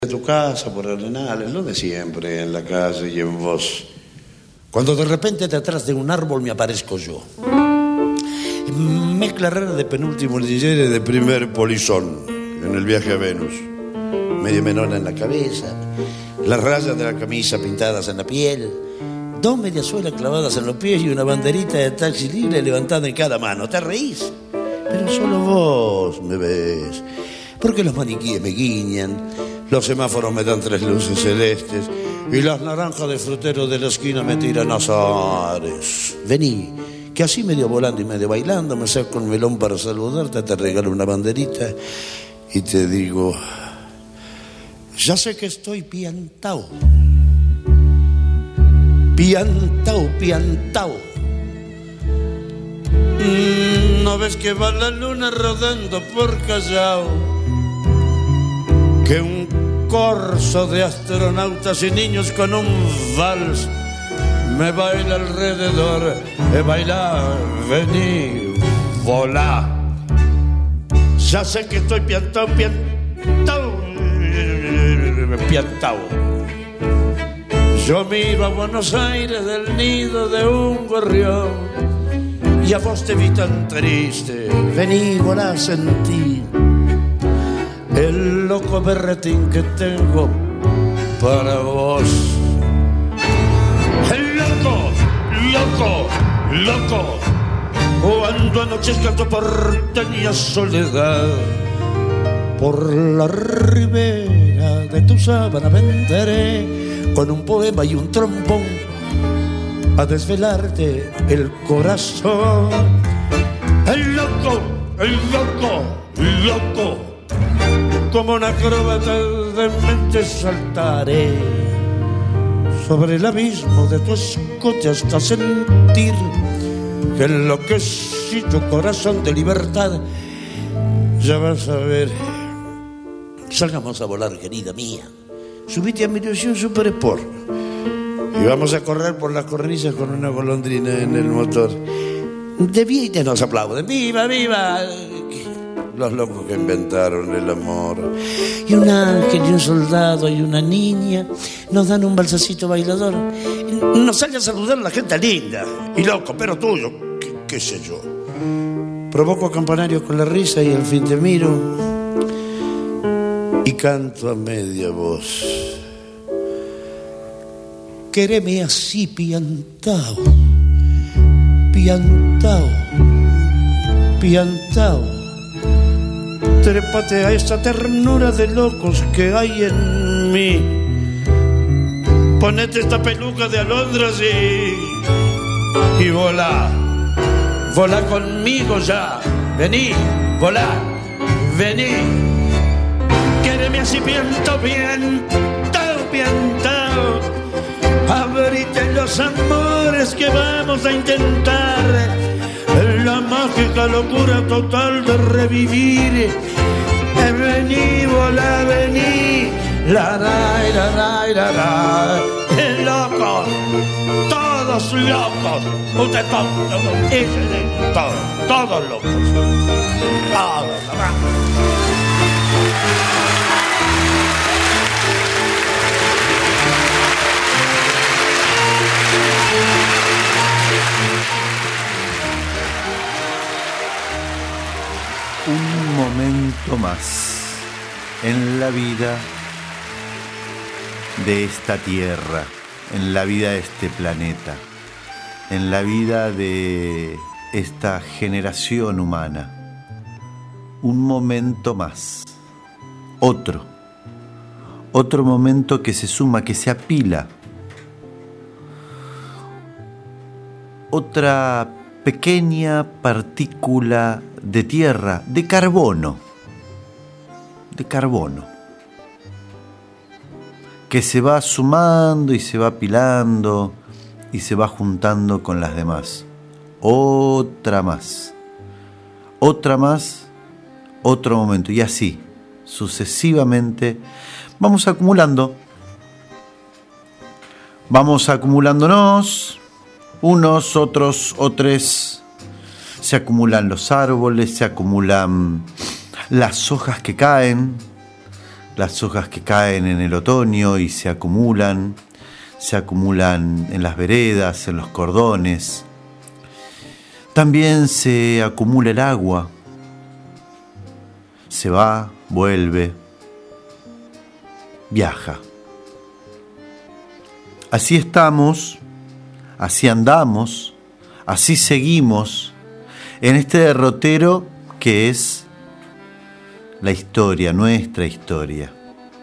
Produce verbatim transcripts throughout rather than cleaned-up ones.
De tu casa, por Arenales, lo de siempre, en la calle y en vos. Cuando de repente detrás de un árbol me aparezco yo. Mezcla rara de penúltimo lillere de primer polizón en el viaje a Venus. Medio menona en la cabeza, las rayas de la camisa pintadas en la piel, dos mediasuelas clavadas en los pies y una banderita de taxi libre levantada en cada mano. ¿Te reís? Pero solo vos me ves. Porque los maniquíes me guiñan, los semáforos me dan tres luces celestes y las naranjas de frutero de la esquina me tiran azares. Vení, que así medio volando y medio bailando me saco un melón para saludarte, te regalo una banderita y te digo, ya sé que estoy piantao, piantao, piantao. ¿No ves que va la luna rodando por Callao? Que un corso de astronautas y niños con un vals me baila alrededor. Eh, baila, vení, volá. Ya sé que estoy piantao, piantao, piantao. Yo miro a Buenos Aires del nido de un gorrión y a vos te vi tan triste. Vení, volá, sentí el loco berretín que tengo para vos. El loco, loco, loco. Cuando anochezca tu porteña soledad, por la ribera de tu sábana vendré con un poema y un trombón a desvelarte el corazón. El loco, el loco, loco. Como una acróbata de mente saltaré sobre el abismo de tu escote hasta sentir que enloquecido corazón de libertad. Ya vas a ver. Salgamos a volar, querida mía. Subite a mi ilusión Super Sport y vamos a correr por las cornisas con una golondrina en el motor. De vida nos aplauden. ¡Viva, viva! Los locos que inventaron el amor. Y un ángel y un soldado y una niña nos dan un balsacito bailador. Nos sale a saludar la gente linda y loco, pero tuyo, qué, qué sé yo. Provoco campanarios con la risa y al fin te miro y canto a media voz. Quéreme así, piantao, piantao, piantao. Trépate a esa ternura de locos que hay en mí. Ponete esta peluca de alondras y, y volá. Volá conmigo ya. Vení, volá, vení. Quéreme así, piantao, piantao, piantao. Abrite los amores que vamos a intentar. La mágica locura total de revivir. Eh, vení, volá, vení. La, la, la, la, la, la. El loco. Todos locos. Usted todo. Todos. Todos locos. Todos. Un momento más en la vida de esta tierra, en la vida de este planeta, en la vida de esta generación humana. Un momento más, otro, otro momento que se suma, que se apila. Otra pequeña partícula de tierra, de carbono, de carbono, que se va sumando y se va apilando y se va juntando con las demás. Otra más, otra más, otro momento, y así, sucesivamente, vamos acumulando, vamos acumulándonos, unos, otros, otros. Se acumulan los árboles, se acumulan las hojas que caen, las hojas que caen en el otoño y se acumulan, se acumulan en las veredas, en los cordones. También se acumula el agua, se va, vuelve, viaja. Así estamos, así andamos, así seguimos en este derrotero que es la historia, nuestra historia.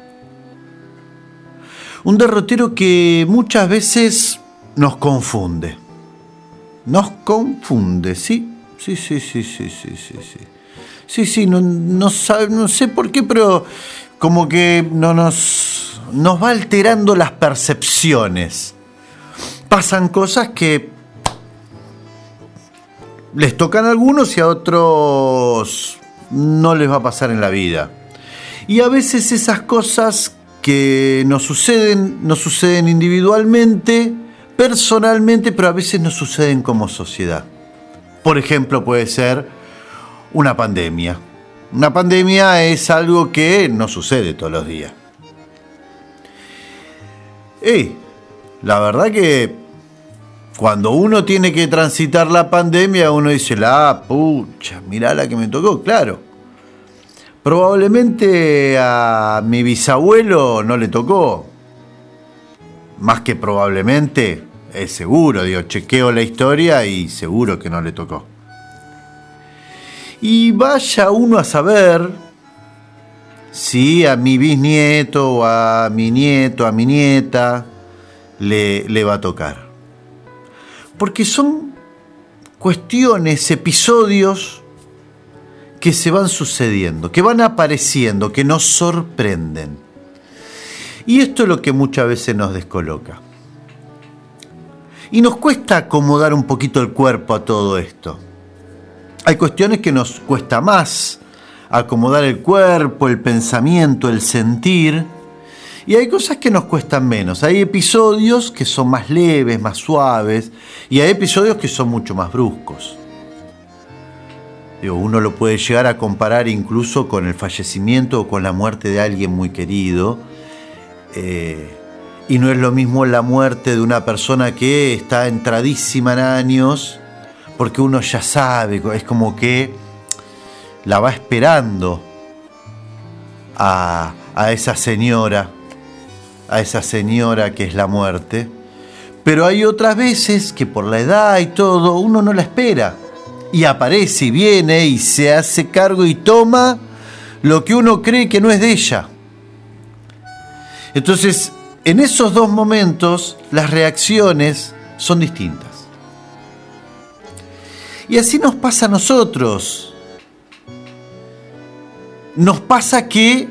Un derrotero que muchas veces nos confunde. Nos confunde, ¿sí? Sí, sí, sí, sí, sí, sí, sí. Sí, sí, no, no, sabe, no sé por qué, pero como que no nos, nos va alterando las percepciones. Pasan cosas que les tocan a algunos y a otros no les va a pasar en la vida. Y a veces esas cosas que nos suceden, nos suceden individualmente, personalmente, pero a veces nos suceden como sociedad. Por ejemplo, puede ser una pandemia. Una pandemia es algo que no sucede todos los días. Y la verdad que cuando uno tiene que transitar la pandemia, uno dice, la pucha, mirá la que me tocó, claro. Probablemente a mi bisabuelo no le tocó. Más que probablemente, es seguro, digo, chequeo la historia y seguro que no le tocó. Y vaya uno a saber si a mi bisnieto o a mi nieto, a mi nieta, le, le va a tocar. Porque son cuestiones, episodios que se van sucediendo, que van apareciendo, que nos sorprenden. Y esto es lo que muchas veces nos descoloca. Y nos cuesta acomodar un poquito el cuerpo a todo esto. Hay cuestiones que nos cuesta más acomodar el cuerpo, el pensamiento, el sentir. Y hay cosas que nos cuestan menos. Hay episodios que son más leves, más suaves. Y hay episodios que son mucho más bruscos. Digo, uno lo puede llegar a comparar incluso con el fallecimiento o con la muerte de alguien muy querido. Eh, y no es lo mismo la muerte de una persona que está entradísima en años, porque uno ya sabe, es como que la va esperando a, a esa señora, a esa señora que es la muerte. Pero hay otras veces que por la edad y todo, uno no la espera. Y aparece y viene y se hace cargo y toma lo que uno cree que no es de ella. Entonces, en esos dos momentos, las reacciones son distintas. Y así nos pasa a nosotros. Nos pasa que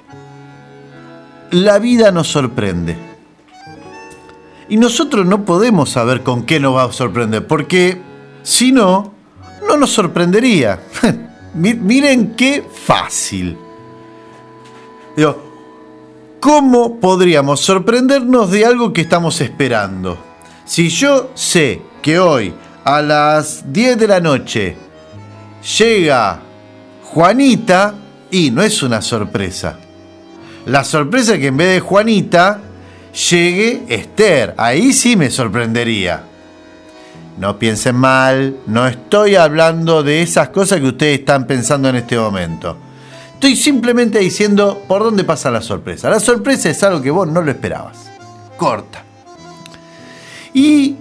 la vida nos sorprende. Y nosotros no podemos saber con qué nos va a sorprender, porque si no, no nos sorprendería. Miren qué fácil. Digo, ¿cómo podríamos sorprendernos de algo que estamos esperando? Si yo sé que hoy a las diez de la noche llega Juanita, y no es una sorpresa. La sorpresa es que en vez de Juanita llegue Esther. Ahí sí me sorprendería. No piensen mal, no estoy hablando de esas cosas que ustedes están pensando en este momento. Estoy simplemente diciendo por dónde pasa la sorpresa. La sorpresa es algo que vos no lo esperabas. Corta. Y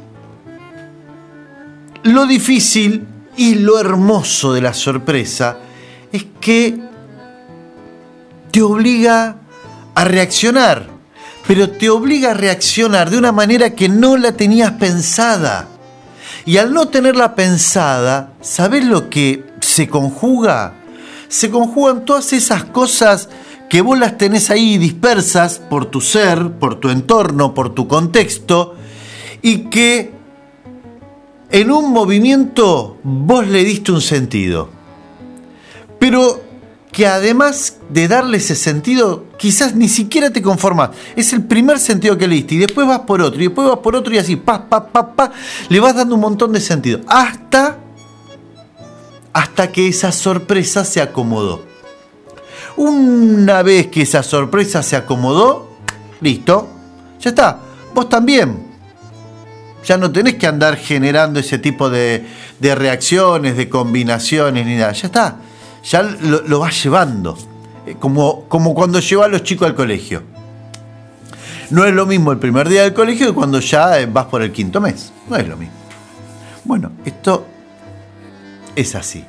lo difícil y lo hermoso de la sorpresa es que te obliga a reaccionar, pero te obliga a reaccionar de una manera que no la tenías pensada. Y al no tenerla pensada, ¿sabés lo que se conjuga? Se conjugan todas esas cosas que vos las tenés ahí dispersas por tu ser, por tu entorno, por tu contexto, y que en un movimiento vos le diste un sentido. Pero que además de darle ese sentido, quizás ni siquiera te conformas. Es el primer sentido que le diste, y después vas por otro, y después vas por otro, y así, pa, pa, pa, pa, le vas dando un montón de sentido. Hasta, hasta que esa sorpresa se acomodó. Una vez que esa sorpresa se acomodó, listo, ya está, vos también. Ya no tenés que andar generando ese tipo de, de reacciones, de combinaciones, ni nada. Ya está, ya lo, lo vas llevando. Como, como cuando llevas a los chicos al colegio. No es lo mismo el primer día del colegio que cuando ya vas por el quinto mes. No es lo mismo. Bueno, esto es así.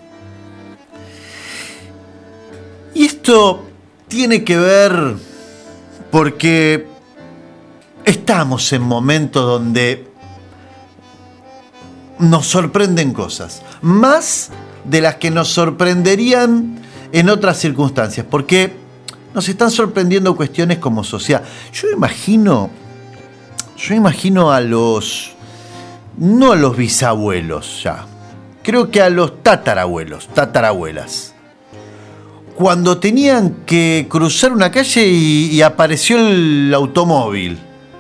Y esto tiene que ver porque estamos en momentos donde nos sorprenden cosas, más de las que nos sorprenderían en otras circunstancias, porque nos están sorprendiendo cuestiones como sociedad. Yo imagino, yo imagino a los, no a los bisabuelos ya, creo que a los tatarabuelos, tatarabuelas, cuando tenían que cruzar una calle y, y apareció el automóvil.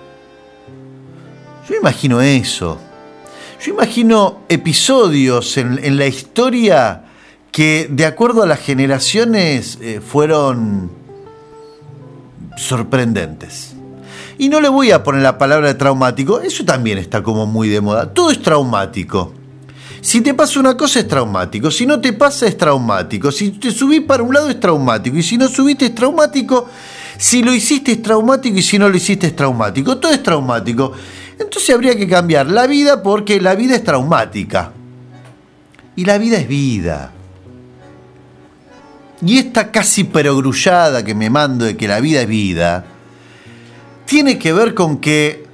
Yo imagino eso. Yo imagino episodios en, en la historia que, de acuerdo a las generaciones, eh, fueron sorprendentes. Y no le voy a poner la palabra de traumático, eso también está como muy de moda. Todo es traumático. Si te pasa una cosa es traumático, si no te pasa es traumático, si te subís para un lado es traumático, y si no subiste es traumático, si lo hiciste es traumático y si no lo hiciste es traumático, todo es traumático. Entonces habría que cambiar la vida porque la vida es traumática. Y la vida es vida. Y esta casi perogrullada que me mando de que la vida es vida, tiene que ver con que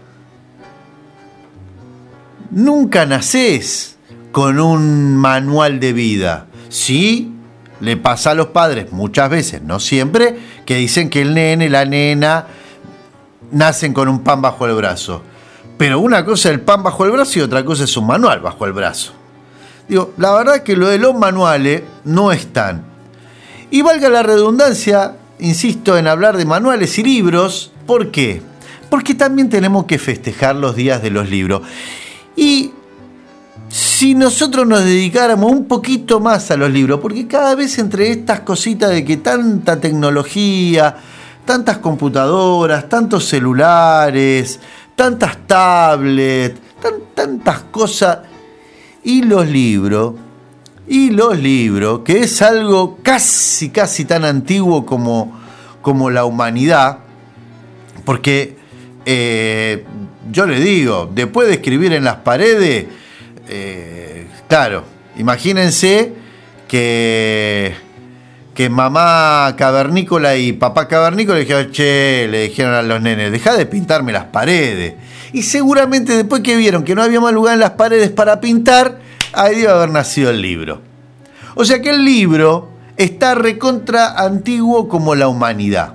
nunca nacés con un manual de vida. Sí, le pasa a los padres muchas veces, no siempre, que dicen que el nene, la nena, nacen con un pan bajo el brazo. Pero una cosa es el pan bajo el brazo y otra cosa es un manual bajo el brazo. Digo, la verdad es que lo de los manuales no están. Y valga la redundancia, insisto en hablar de manuales y libros. ¿Por qué? Porque también tenemos que festejar los días de los libros. Y si nosotros nos dedicáramos un poquito más a los libros, porque cada vez entre estas cositas de que tanta tecnología, tantas computadoras, tantos celulares, tantas tablets, tan, tantas cosas, y los libros, y los libros, que es algo casi, casi tan antiguo como, como la humanidad, porque eh, yo le digo, después de escribir en las paredes, eh, claro, imagínense que, que mamá cavernícola y papá cavernícola le dijeron, che, le dijeron a los nenes, dejá de pintarme las paredes. Y seguramente después que vieron que no había más lugar en las paredes para pintar, ahí debe haber nacido el libro. O sea que el libro está recontra antiguo como la humanidad.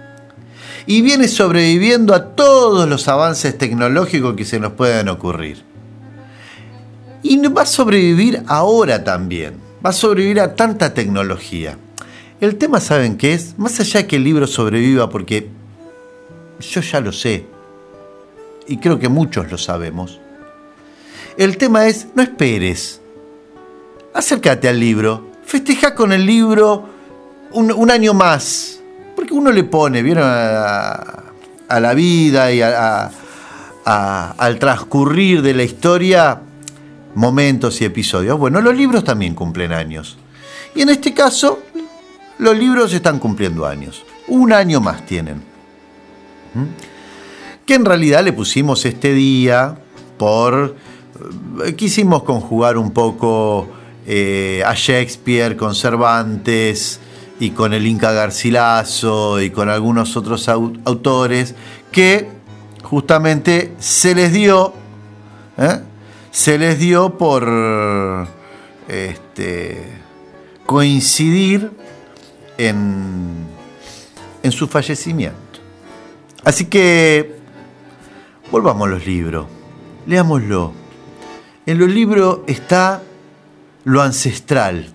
Y viene sobreviviendo a todos los avances tecnológicos que se nos puedan ocurrir. Y va a sobrevivir ahora también. Va a sobrevivir a tanta tecnología. El tema, ¿saben qué es? Más allá de que el libro sobreviva, porque yo ya lo sé, y creo que muchos lo sabemos, el tema es, no esperes. Acércate al libro, festeja con el libro un, un año más, porque uno le pone, ¿vieron? A, a la vida y a, a, a, al transcurrir de la historia momentos y episodios. Bueno, los libros también cumplen años. Y en este caso, los libros están cumpliendo años. Un año más tienen. ¿Mm? Que en realidad le pusimos este día por... Quisimos conjugar un poco eh, a Shakespeare con Cervantes y con el Inca Garcilaso y con algunos otros au- autores que justamente se les dio... ¿eh? Se les dio por este, coincidir en, en su fallecimiento. Así que volvamos a los libros, leámoslo. En los libros está lo ancestral.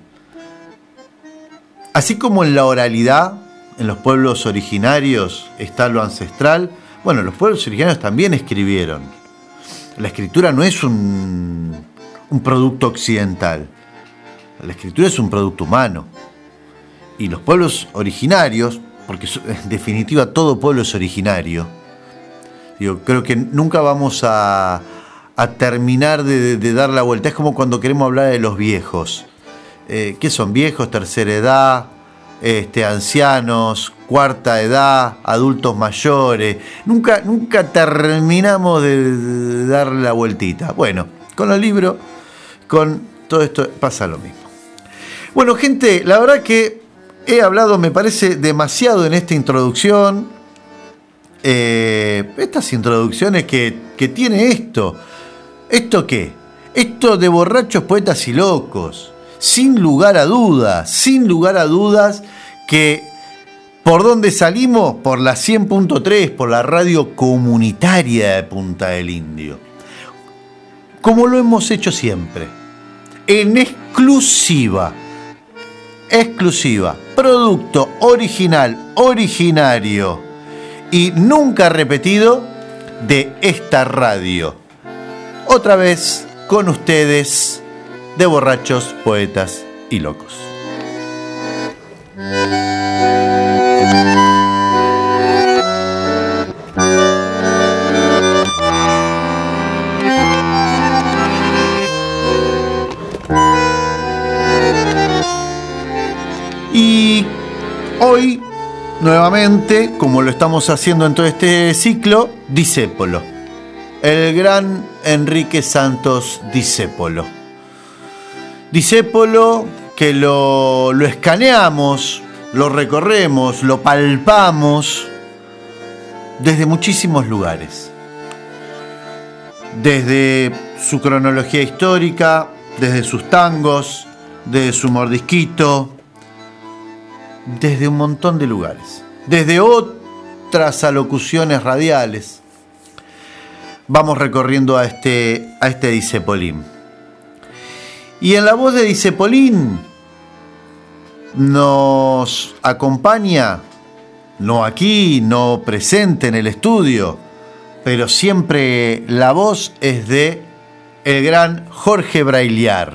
Así como en la oralidad, en los pueblos originarios está lo ancestral, bueno, los pueblos originarios también escribieron. La escritura no es un, un producto occidental. La escritura es un producto humano. y los pueblos originarios, porque en definitiva todo pueblo es originario, digo, creo que nunca vamos a, a terminar de, de dar la vuelta. Es como cuando queremos hablar de los viejos. Eh, ¿Qué son? Viejos, tercera edad, este, ancianos, cuarta edad, adultos mayores. Nunca, nunca terminamos de, de darle la vueltita. Bueno, con los libros, con todo esto pasa lo mismo. Bueno, gente, la verdad que he hablado, me parece, demasiado en esta introducción. Eh, estas introducciones que, que tiene esto. ¿Esto qué? Esto de borrachos, poetas y locos. Sin lugar a dudas, sin lugar a dudas que ¿por dónde salimos? Por la cien punto tres, por la radio comunitaria de Punta del Indio. Como lo hemos hecho siempre. En exclusiva. Exclusiva. Producto original, originario y nunca repetido de esta radio. Otra vez con ustedes, de borrachos, poetas y locos. Y hoy, nuevamente, como lo estamos haciendo en todo este ciclo, Discépolo. El gran Enrique Santos Discépolo. Discépolo que lo, lo escaneamos, lo recorremos, lo palpamos desde muchísimos lugares. Desde su cronología histórica, desde sus tangos, desde su mordisquito, desde un montón de lugares. Desde otras alocuciones radiales. Vamos recorriendo a este, a este Discepolín. Y en la voz de Discepolín nos acompaña, no aquí, no presente en el estudio, pero siempre la voz es de el gran Jorge Brailiar.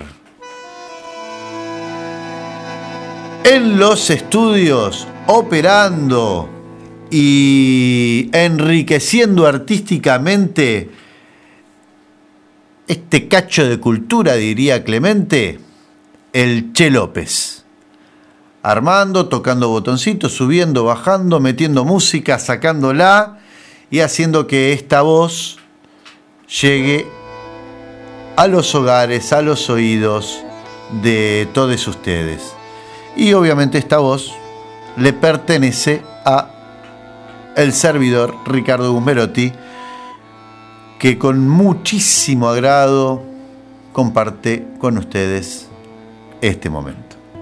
En los estudios, operando y enriqueciendo artísticamente este cacho de cultura, diría Clemente, el Che López. Armando, tocando botoncitos, subiendo, bajando, metiendo música, sacándola y haciendo que esta voz llegue a los hogares, a los oídos de todos ustedes. Y obviamente esta voz le pertenece a el servidor Ricardo Gumberotti, que con muchísimo agrado comparte con ustedes este momento.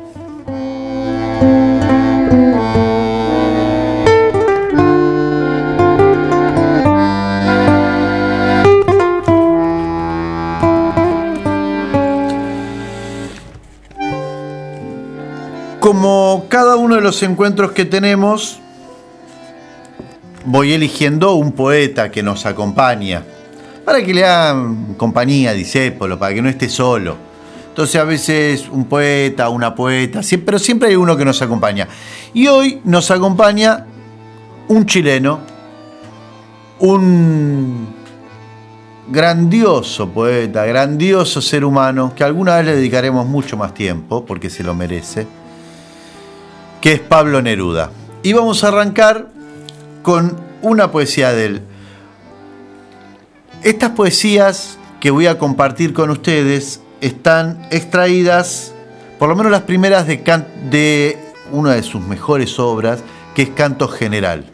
Como cada uno de los encuentros que tenemos, voy eligiendo un poeta que nos acompaña, para que le hagan compañía a Discépolo, para que no esté solo. Entonces a veces un poeta, una poeta, pero siempre hay uno que nos acompaña. Y hoy nos acompaña un chileno, un grandioso poeta, grandioso ser humano, que alguna vez le dedicaremos mucho más tiempo, porque se lo merece, que es Pablo Neruda. Y vamos a arrancar con una poesía de él. Estas poesías que voy a compartir con ustedes están extraídas, por lo menos las primeras, de, can- de una de sus mejores obras, que es Canto General.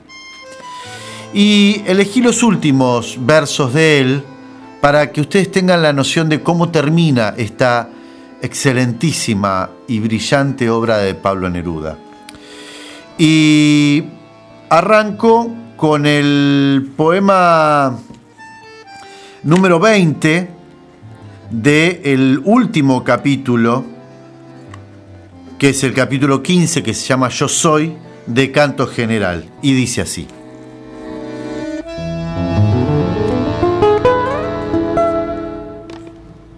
Y elegí los últimos versos de él para que ustedes tengan la noción de cómo termina esta excelentísima y brillante obra de Pablo Neruda. Y arranco con el poema número veinte del último capítulo, que es el capítulo quince, que se llama Yo Soy, de Canto General, y dice así.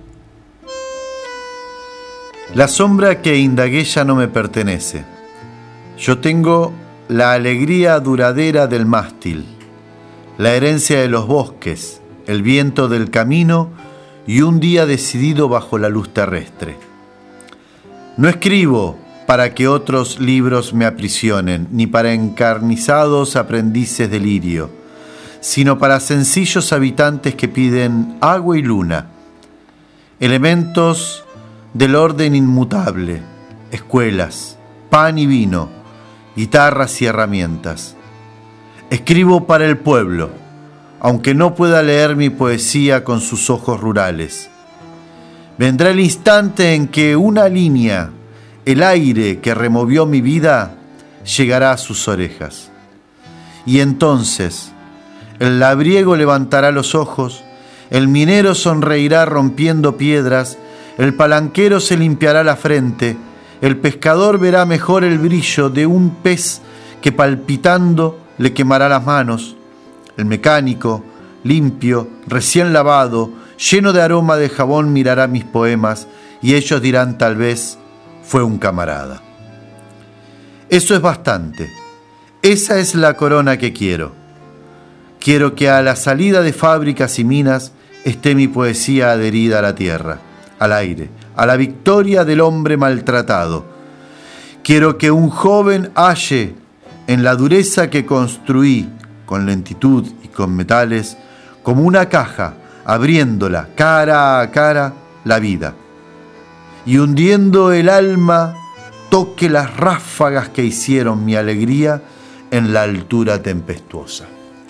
La sombra que indagué ya no me pertenece. Yo tengo la alegría duradera del mástil, la herencia de los bosques, el viento del camino y un día decidido bajo la luz terrestre. No escribo para que otros libros me aprisionen, ni para encarnizados aprendices de lirio, sino para sencillos habitantes que piden agua y luna, elementos del orden inmutable, escuelas, pan y vino, guitarras y herramientas. Escribo para el pueblo, aunque no pueda leer mi poesía con sus ojos rurales. Vendrá el instante en que una línea, el aire que removió mi vida, llegará a sus orejas. Y entonces el labriego levantará los ojos, el minero sonreirá rompiendo piedras, el palanquero se limpiará la frente, el pescador verá mejor el brillo de un pez que palpitando le quemará las manos, el mecánico, limpio, recién lavado, lleno de aroma de jabón, mirará mis poemas y ellos dirán tal vez, fue un camarada. Eso es bastante. Esa es la corona que quiero. Quiero que a la salida de fábricas y minas esté mi poesía adherida a la tierra, al aire, a la victoria del hombre maltratado. Quiero que un joven halle en la dureza que construí con lentitud y con metales, como una caja, abriéndola cara a cara, la vida. Y hundiendo el alma, toque las ráfagas que hicieron mi alegría en la altura tempestuosa.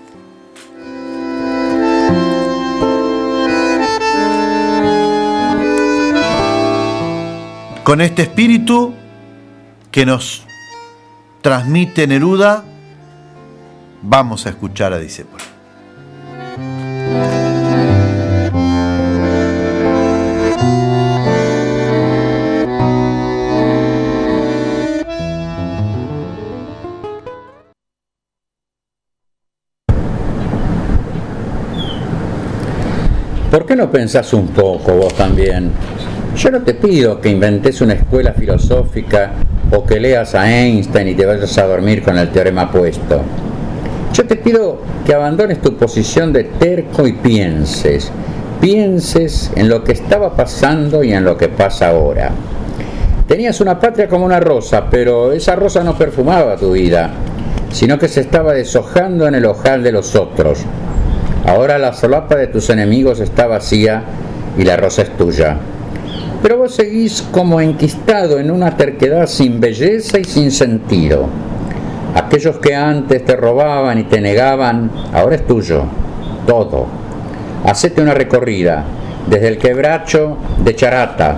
Con este espíritu que nos transmite Neruda, vamos a escuchar a Discépolo. ¿Por qué no pensás un poco vos también? Yo no te pido que inventes una escuela filosófica o que leas a Einstein y te vayas a dormir con el teorema puesto. Yo te pido que abandones tu posición de terco y pienses, pienses en lo que estaba pasando y en lo que pasa ahora. Tenías una patria como una rosa, pero esa rosa no perfumaba tu vida, sino que se estaba deshojando en el ojal de los otros. Ahora la solapa de tus enemigos está vacía y la rosa es tuya. Pero vos seguís como enquistado en una terquedad sin belleza y sin sentido. Aquellos que antes te robaban y te negaban, ahora es tuyo, todo. Hacete una recorrida, desde el quebracho de Charata,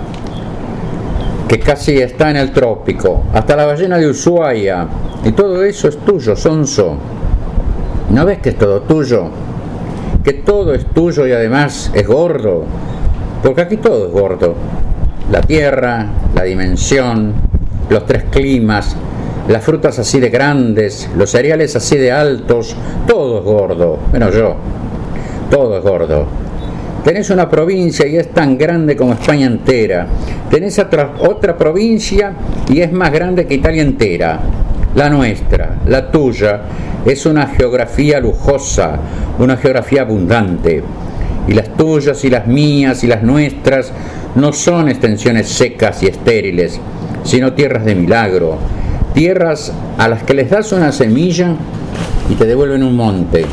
que casi está en el trópico, hasta la ballena de Ushuaia, y todo eso es tuyo, sonso. ¿No ves que es todo tuyo? Que todo es tuyo y además es gordo, porque aquí todo es gordo. La tierra, la dimensión, los tres climas, las frutas así de grandes, los cereales así de altos, todo es gordo, menos yo, todo es gordo. Tenés una provincia y es tan grande como España entera. Tenés otra, otra provincia y es más grande que Italia entera. La nuestra, la tuya, es una geografía lujosa, una geografía abundante. Y las tuyas y las mías y las nuestras no son extensiones secas y estériles, sino tierras de milagro, tierras a las que les das una semilla y te devuelven un monte,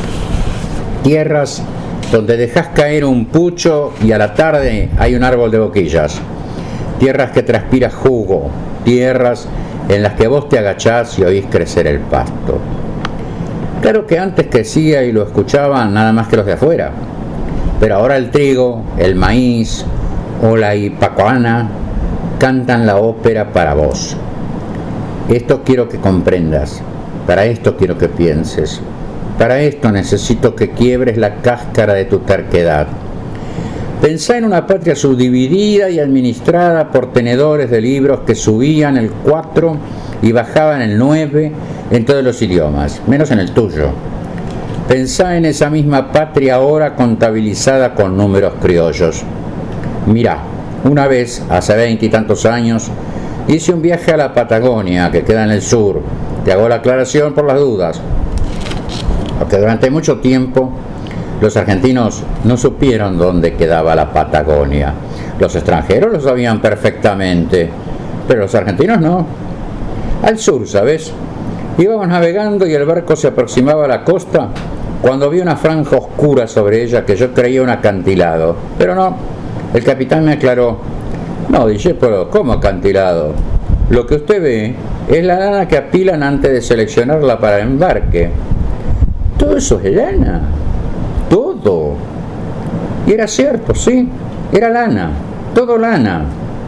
tierras donde dejas caer un pucho y a la tarde hay un árbol de boquillas, tierras que transpiras jugo, tierras en las que vos te agachás y oís crecer el pasto. Claro que antes crecía y lo escuchaban nada más que los de afuera, pero ahora el trigo, el maíz o la ipacoana cantan la ópera para vos. Esto quiero que comprendas, para esto quiero que pienses, para esto necesito que quiebres la cáscara de tu terquedad. Pensá en una patria subdividida y administrada por tenedores de libros que subían el cuatro y bajaban el nueve en todos los idiomas, menos en el tuyo. Pensá en esa misma patria ahora contabilizada con números criollos. Mirá, una vez, hace veinte y tantos años, hice un viaje a la Patagonia, que queda en el sur. Te hago la aclaración por las dudas, porque durante mucho tiempo los argentinos no supieron dónde quedaba la Patagonia. Los extranjeros lo sabían perfectamente, pero los argentinos no. Al sur, ¿sabes? Íbamos navegando y el barco se aproximaba a la costa cuando vi una franja oscura sobre ella que yo creía un acantilado. Pero no, el capitán me aclaró: no, dije, pero ¿cómo acantilado? Lo que usted ve es la lana que apilan antes de seleccionarla para el embarque. Todo eso es lana, todo. Y era cierto, sí, era lana, todo lana.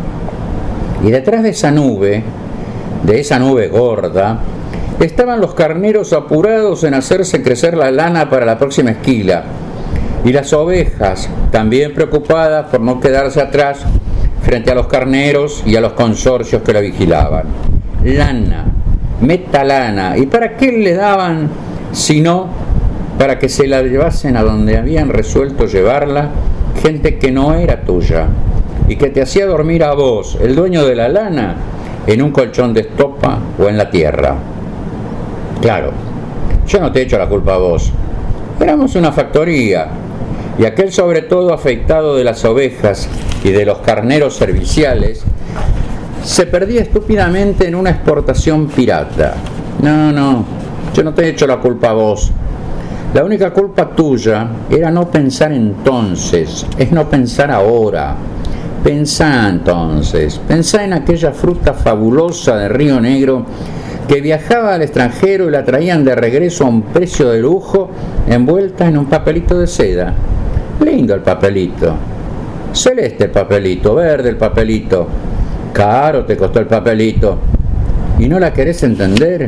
Y detrás de esa nube, de esa nube gorda, estaban los carneros apurados en hacerse crecer la lana para la próxima esquila, y las ovejas también preocupadas por no quedarse atrás frente a los carneros y a los consorcios que la vigilaban. Lana, metalana. ¿Y para qué le daban si no para que se la llevasen a donde habían resuelto llevarla gente que no era tuya y que te hacía dormir a vos, el dueño de la lana, en un colchón de estopa o en la tierra? Claro, yo no te echo la culpa a vos. Éramos una factoría, y aquel sobre todo afeitado de las ovejas y de los carneros serviciales se perdía estúpidamente en una exportación pirata. No, no, yo no te echo la culpa a vos. La única culpa tuya era no pensar entonces, es no pensar ahora. Pensá entonces, pensá en aquella fruta fabulosa de Río Negro que viajaba al extranjero y la traían de regreso a un precio de lujo, envuelta en un papelito de seda. Lindo el papelito, celeste el papelito, verde el papelito, caro te costó el papelito, ¿y no la querés entender?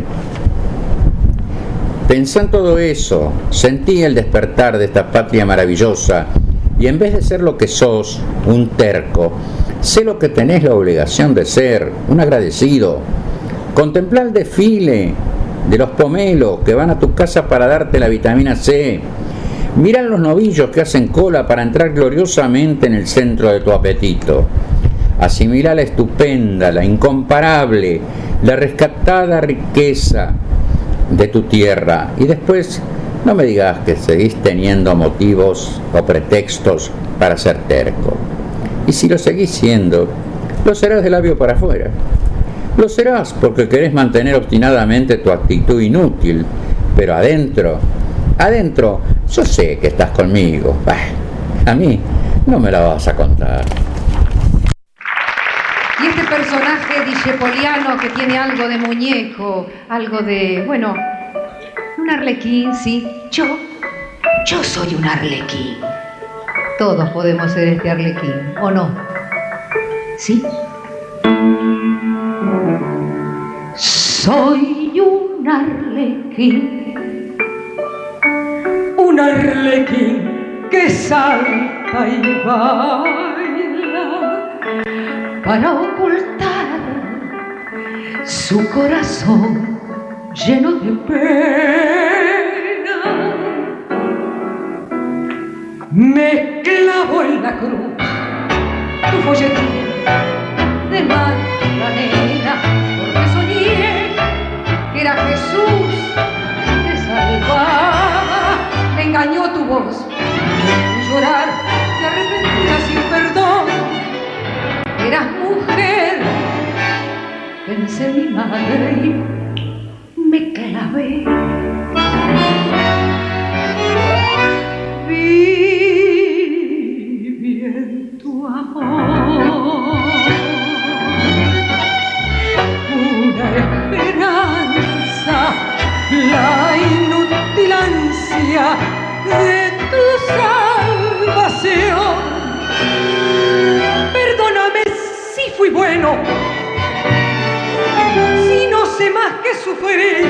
Pensá en todo eso, sentí el despertar de esta patria maravillosa, y en vez de ser lo que sos, un terco, sé lo que tenés la obligación de ser, un agradecido. Contemplá el desfile de los pomelos que van a tu casa para darte la vitamina C. Mirá los novillos que hacen cola para entrar gloriosamente en el centro de tu apetito. Asimilá la estupenda, la incomparable, la rescatada riqueza de tu tierra. Y después no me digas que seguís teniendo motivos o pretextos para ser terco. Y si lo seguís siendo, lo serás de labio para afuera. Lo serás porque querés mantener obstinadamente tu actitud inútil, pero adentro, adentro, yo sé que estás conmigo. Bah, a mí no me la vas a contar. Y este personaje discepoliano que tiene algo de muñeco, algo de, bueno, un arlequín, sí. Yo, yo soy un arlequín. Todos podemos ser este arlequín, ¿o no? ¿Sí? Soy un arlequín, un arlequín que salta y baila para ocultar su corazón lleno de pena. Me clavo en la cruz tu folletín de Magdalena, porque soñé que era Jesús que te salvaba. Me engañó tu voz, tu llorar de arrepentida sin perdón. Eras mujer, pensé en mi madre y me clavé. Viví en tu amor una esperanza, la inútil ansia de tu salvación. Perdóname si fui bueno, si no sé más que sufrir,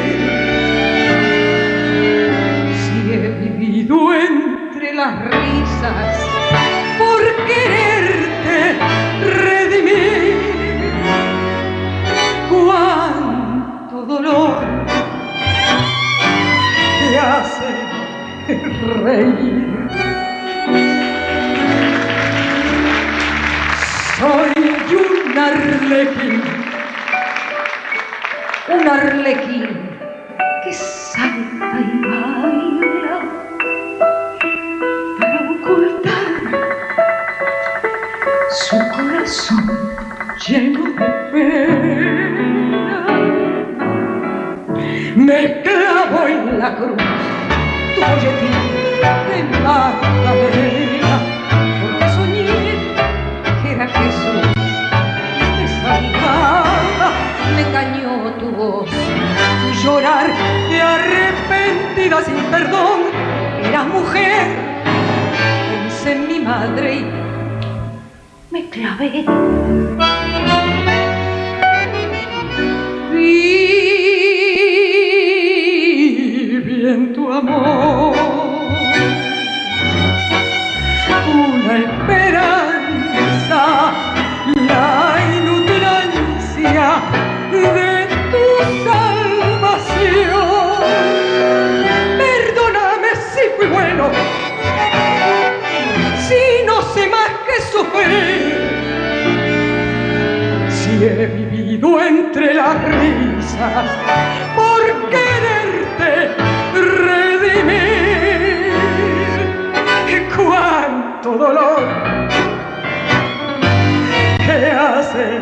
si he vivido entre las risas por quererte redimir. Cuánto dolor te hace reír. Soy un arlequín un arlequín que salta y baila para ocultar su corazón lleno de pena. Me clavo en la cruz tu folletín de Magdalena, porque soñé que era Jesús y me salvaba. Me engañó tu voz, tu llorar de arrepentida sin perdón. Eras mujer, pensé en mi madre y me clavé. Viví en tu amor una esperanza, la inútil ansia de tu salvación. Perdóname si fui bueno, si no sé más que sufrir, si he vivido entre las risas por quererte redimir. Cuánto dolor que hace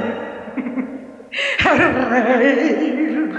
reír.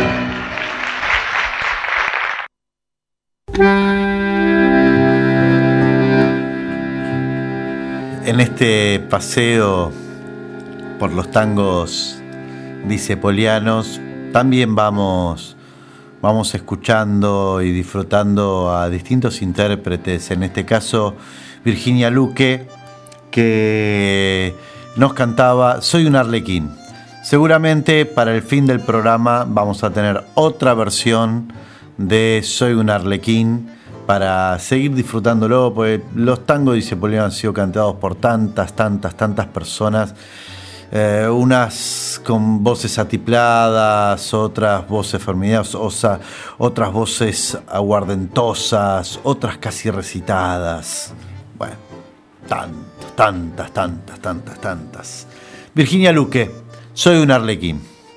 En este paseo por los tangos dicepolianos también vamos, vamos escuchando y disfrutando a distintos intérpretes, en este caso Virginia Luque, que nos cantaba Soy un arlequín. Seguramente para el fin del programa vamos a tener otra versión de Soy un arlequín para seguir disfrutándolo, porque los tangos dicepolianos han sido cantados por tantas, tantas, tantas personas. Eh, unas con voces atipladas, otras voces femeninas, o sea, otras voces aguardentosas, otras casi recitadas. Bueno, tantas, tantas, tantas, tantas, tantas. Virginia Luque, Soy un arlequín.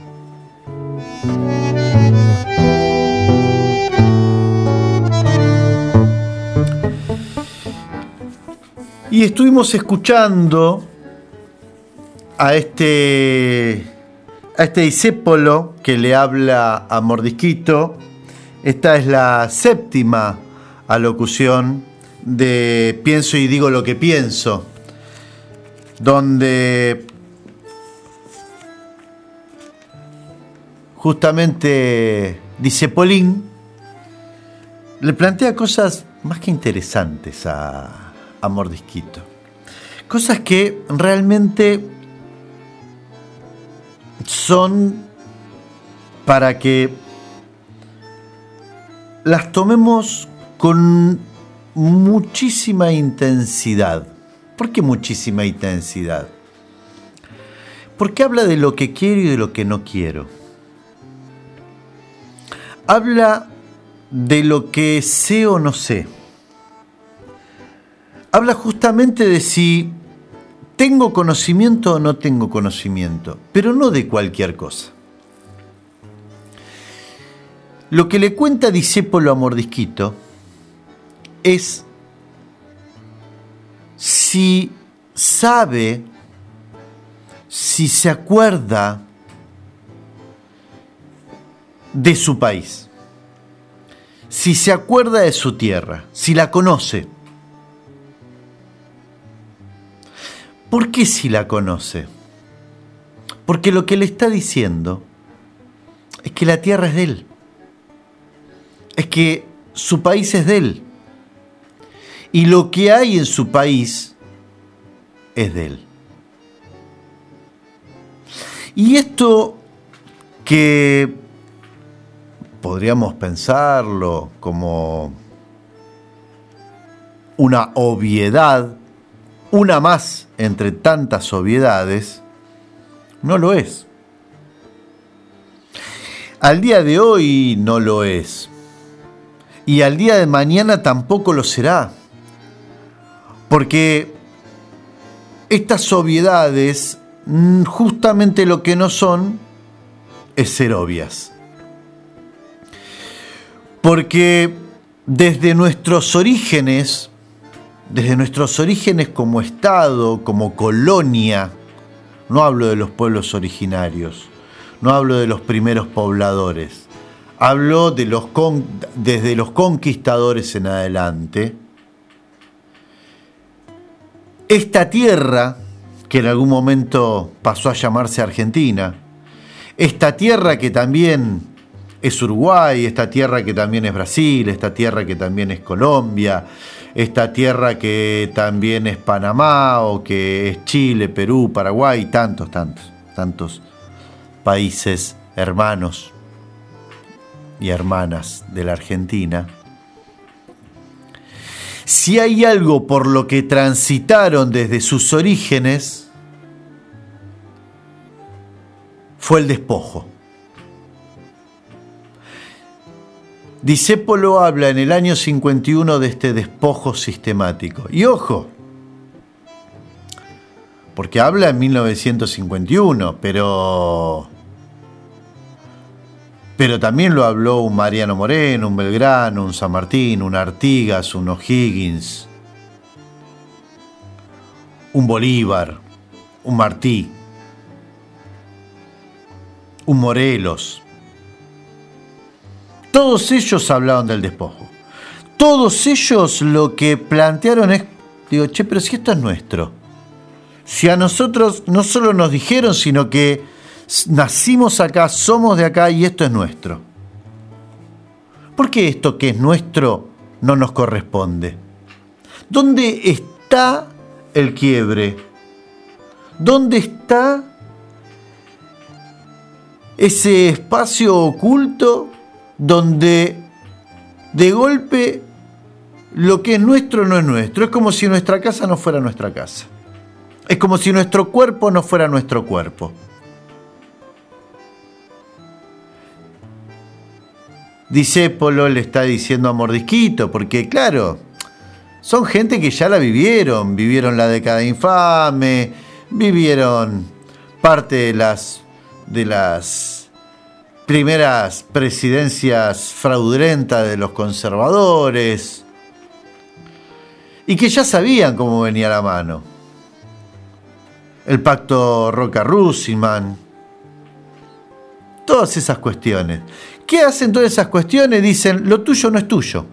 Y estuvimos escuchando a este, a este discépolo que le habla a Mordisquito. Esta es la séptima alocución de Pienso y digo lo que pienso, donde justamente Discepolín le plantea cosas más que interesantes a, a Mordisquito. Cosas que realmente son para que las tomemos con muchísima intensidad. ¿Por qué muchísima intensidad? Porque habla de lo que quiero y de lo que no quiero. Habla de lo que sé o no sé. Habla justamente de si tengo conocimiento o no tengo conocimiento, pero no de cualquier cosa. Lo que le cuenta Discépolo a Mordisquito es si sabe, si se acuerda de su país, si se acuerda de su tierra, si la conoce. ¿Por qué si la conoce? Porque lo que le está diciendo es que la tierra es de él, es que su país es de él, y lo que hay en su país es de él. Y esto que podríamos pensarlo como una obviedad, una más entre tantas obviedades, no lo es. Al día de hoy no lo es. Y al día de mañana tampoco lo será. Porque estas obviedades, justamente lo que no son, es ser obvias. Porque desde nuestros orígenes, desde nuestros orígenes como Estado, como colonia, no hablo de los pueblos originarios, no hablo de los primeros pobladores, hablo de los con, desde los conquistadores en adelante. Esta tierra, que en algún momento pasó a llamarse Argentina, esta tierra que también es Uruguay, esta tierra que también es Brasil, esta tierra que también es Colombia, esta tierra que también es Panamá, o que es Chile, Perú, Paraguay, tantos, tantos, tantos países hermanos y hermanas de la Argentina. Si hay algo por lo que transitaron desde sus orígenes, fue el despojo. Discépolo habla en el año cincuenta y uno de este despojo sistemático. Y ojo, porque habla en mil novecientos cincuenta y uno, pero, pero también lo habló un Mariano Moreno, un Belgrano, un San Martín, un Artigas, un O'Higgins, un Bolívar, un Martí, un Morelos. Todos ellos hablaron del despojo. Todos ellos lo que plantearon es, digo, che, pero si esto es nuestro. Si a nosotros no solo nos dijeron, sino que nacimos acá, somos de acá y esto es nuestro. ¿Por qué esto que es nuestro no nos corresponde? ¿Dónde está el quiebre? ¿Dónde está ese espacio oculto donde de golpe lo que es nuestro no es nuestro? Es como si nuestra casa no fuera nuestra casa. Es como si nuestro cuerpo no fuera nuestro cuerpo. Discépolo le está diciendo a Mordisquito, porque claro, son gente que ya la vivieron, vivieron la década infame, vivieron parte de las de las primeras presidencias fraudulentas de los conservadores, y que ya sabían cómo venía la mano. El pacto Roca-Rusiman, todas esas cuestiones. ¿Qué hacen todas esas cuestiones? Dicen, lo tuyo no es tuyo.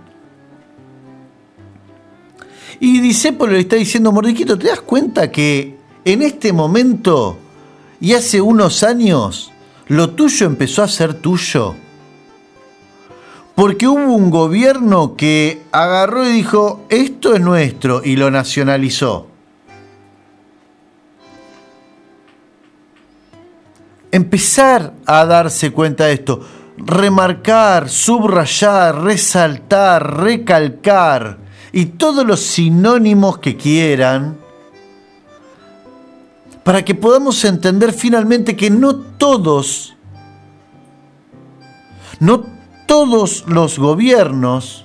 Y Discépolo le está diciendo, Mordisquito, ¿te das cuenta que en este momento y hace unos años lo tuyo empezó a ser tuyo? Porque hubo un gobierno que agarró y dijo, esto es nuestro, y lo nacionalizó. Empezar a darse cuenta de esto, remarcar, subrayar, resaltar, recalcar, y todos los sinónimos que quieran, para que podamos entender finalmente que no todos, no todos los gobiernos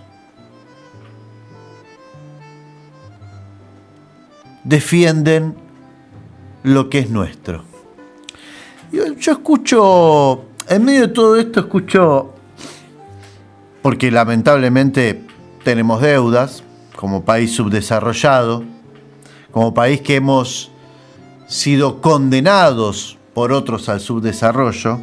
defienden lo que es nuestro. Yo, yo escucho, en medio de todo esto escucho, porque lamentablemente tenemos deudas como país subdesarrollado, como país que hemos sido condenados por otros al subdesarrollo,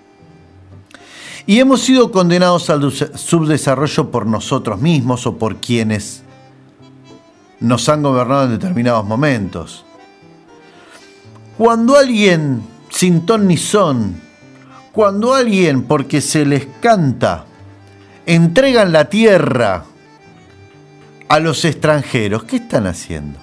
y hemos sido condenados al subdesarrollo por nosotros mismos o por quienes nos han gobernado en determinados momentos. Cuando alguien sin ton ni son, cuando alguien porque se les canta entregan la tierra a los extranjeros, ¿qué están haciendo?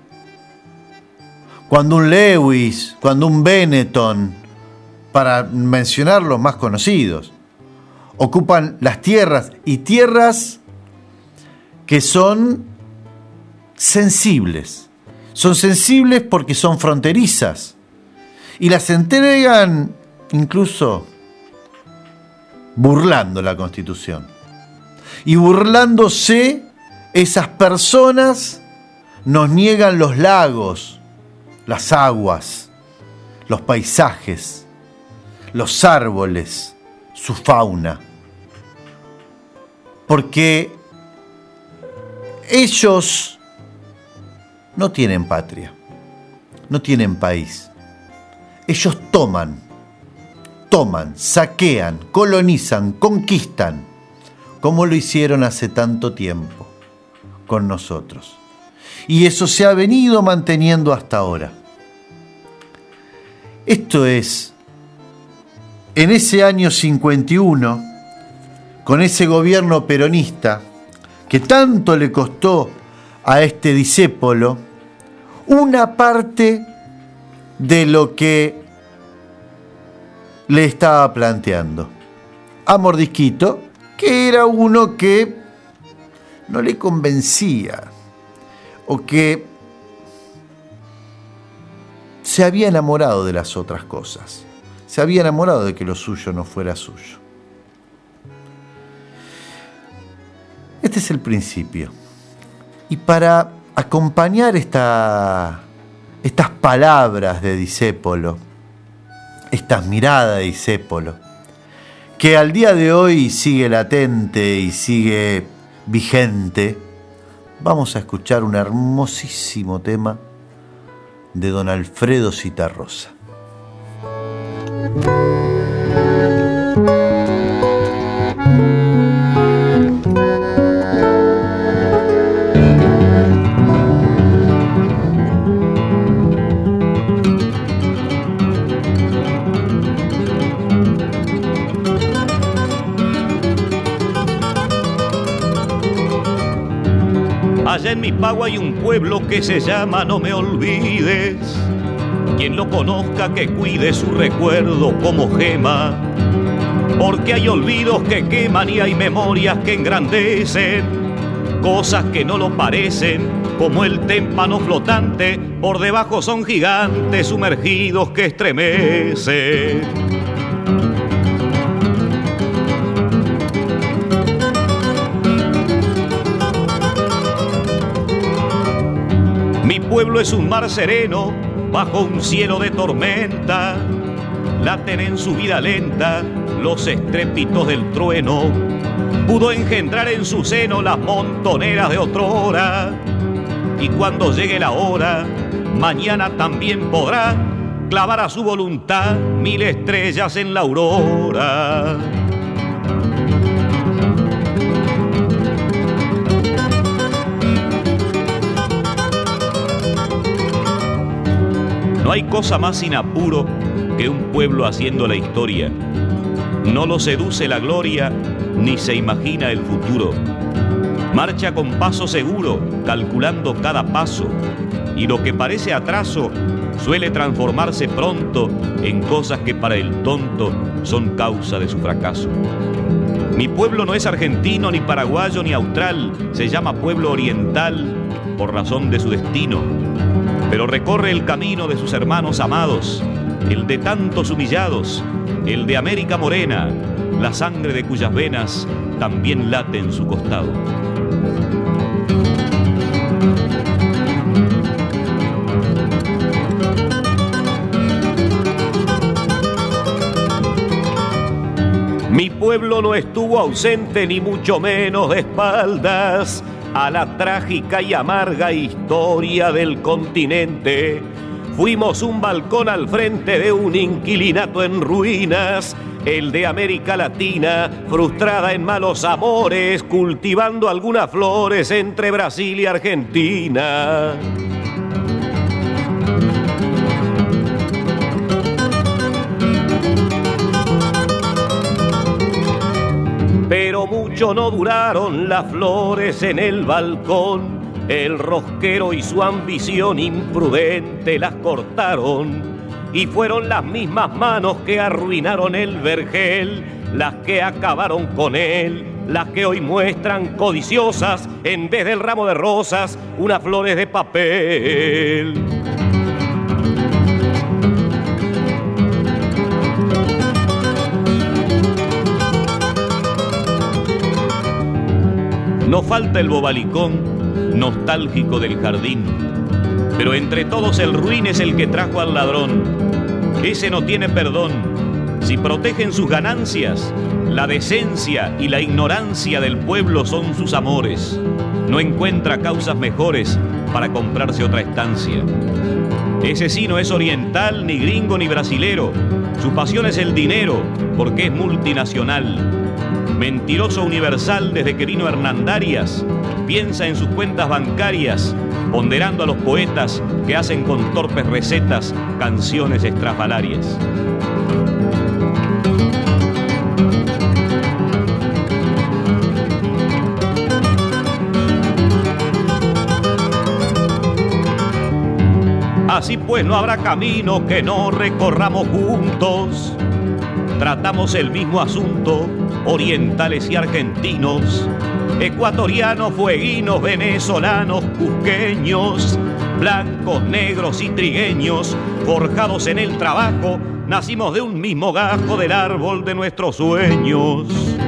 Cuando un Lewis, cuando un Benetton, para mencionar los más conocidos, ocupan las tierras, y tierras que son sensibles. Son sensibles porque son fronterizas. Y las entregan incluso burlando la Constitución. Y burlándose, esas personas nos niegan los lagos, las aguas, los paisajes, los árboles, su fauna. Porque ellos no tienen patria, no tienen país. Ellos toman, toman, saquean, colonizan, conquistan, como lo hicieron hace tanto tiempo con nosotros. Y eso se ha venido manteniendo hasta ahora. Esto es, en ese año cincuenta y uno, con ese gobierno peronista que tanto le costó a este discépolo, una parte de lo que le estaba planteando a Mordisquito, que era uno que no le convencía o que se había enamorado de las otras cosas, se había enamorado de que lo suyo no fuera suyo. Este es el principio. Y para acompañar esta, estas palabras de Discépolo, estas miradas de Discépolo, que al día de hoy sigue latente y sigue vigente, vamos a escuchar un hermosísimo tema de don Alfredo Zitarrosa. Allá en mi pago hay un pueblo que se llama No Me Olvides. Quien lo conozca que cuide su recuerdo como gema, porque hay olvidos que queman y hay memorias que engrandecen, cosas que no lo parecen, como el témpano flotante, por debajo son gigantes sumergidos que estremecen. Mi pueblo es un mar sereno bajo un cielo de tormenta, laten en su vida lenta los estrépitos del trueno, pudo engendrar en su seno las montoneras de otrora, y cuando llegue la hora, mañana también podrá clavar a su voluntad mil estrellas en la aurora. No hay cosa más sin apuro que un pueblo haciendo la historia. No lo seduce la gloria, ni se imagina el futuro. Marcha con paso seguro, calculando cada paso, y lo que parece atraso suele transformarse pronto en cosas que para el tonto son causa de su fracaso. Mi pueblo no es argentino, ni paraguayo, ni austral, se llama pueblo oriental por razón de su destino, pero recorre el camino de sus hermanos amados, el de tantos humillados, el de América morena, la sangre de cuyas venas también late en su costado. Mi pueblo no estuvo ausente ni mucho menos de espaldas a la trágica y amarga historia del continente. Fuimos un balcón al frente de un inquilinato en ruinas, el de América Latina, frustrada en malos amores, cultivando algunas flores entre Brasil y Argentina. Pero mucho no duraron las flores en el balcón. El rosquero y su ambición imprudente las cortaron, y fueron las mismas manos que arruinaron el vergel, las que acabaron con él, las que hoy muestran codiciosas, en vez del ramo de rosas, unas flores de papel. No falta el bobalicón nostálgico del jardín, pero entre todos el ruin es el que trajo al ladrón. Ese no tiene perdón, Si protegen sus ganancias, la decencia y la ignorancia del pueblo son sus amores. No encuentra causas mejores para comprarse otra estancia. Ese sí no es oriental, ni gringo, ni brasilero. Su pasión es el dinero, porque es multinacional. Mentiroso universal desde que vino Hernandarias, piensa en sus cuentas bancarias, ponderando a los poetas que hacen con torpes recetas canciones estrafalarias. Así pues no habrá camino que no recorramos juntos. Tratamos el mismo asunto, orientales y argentinos, ecuatorianos, fueguinos, venezolanos, cusqueños, blancos, negros y trigueños, forjados en el trabajo, nacimos de un mismo gajo del árbol de nuestros sueños.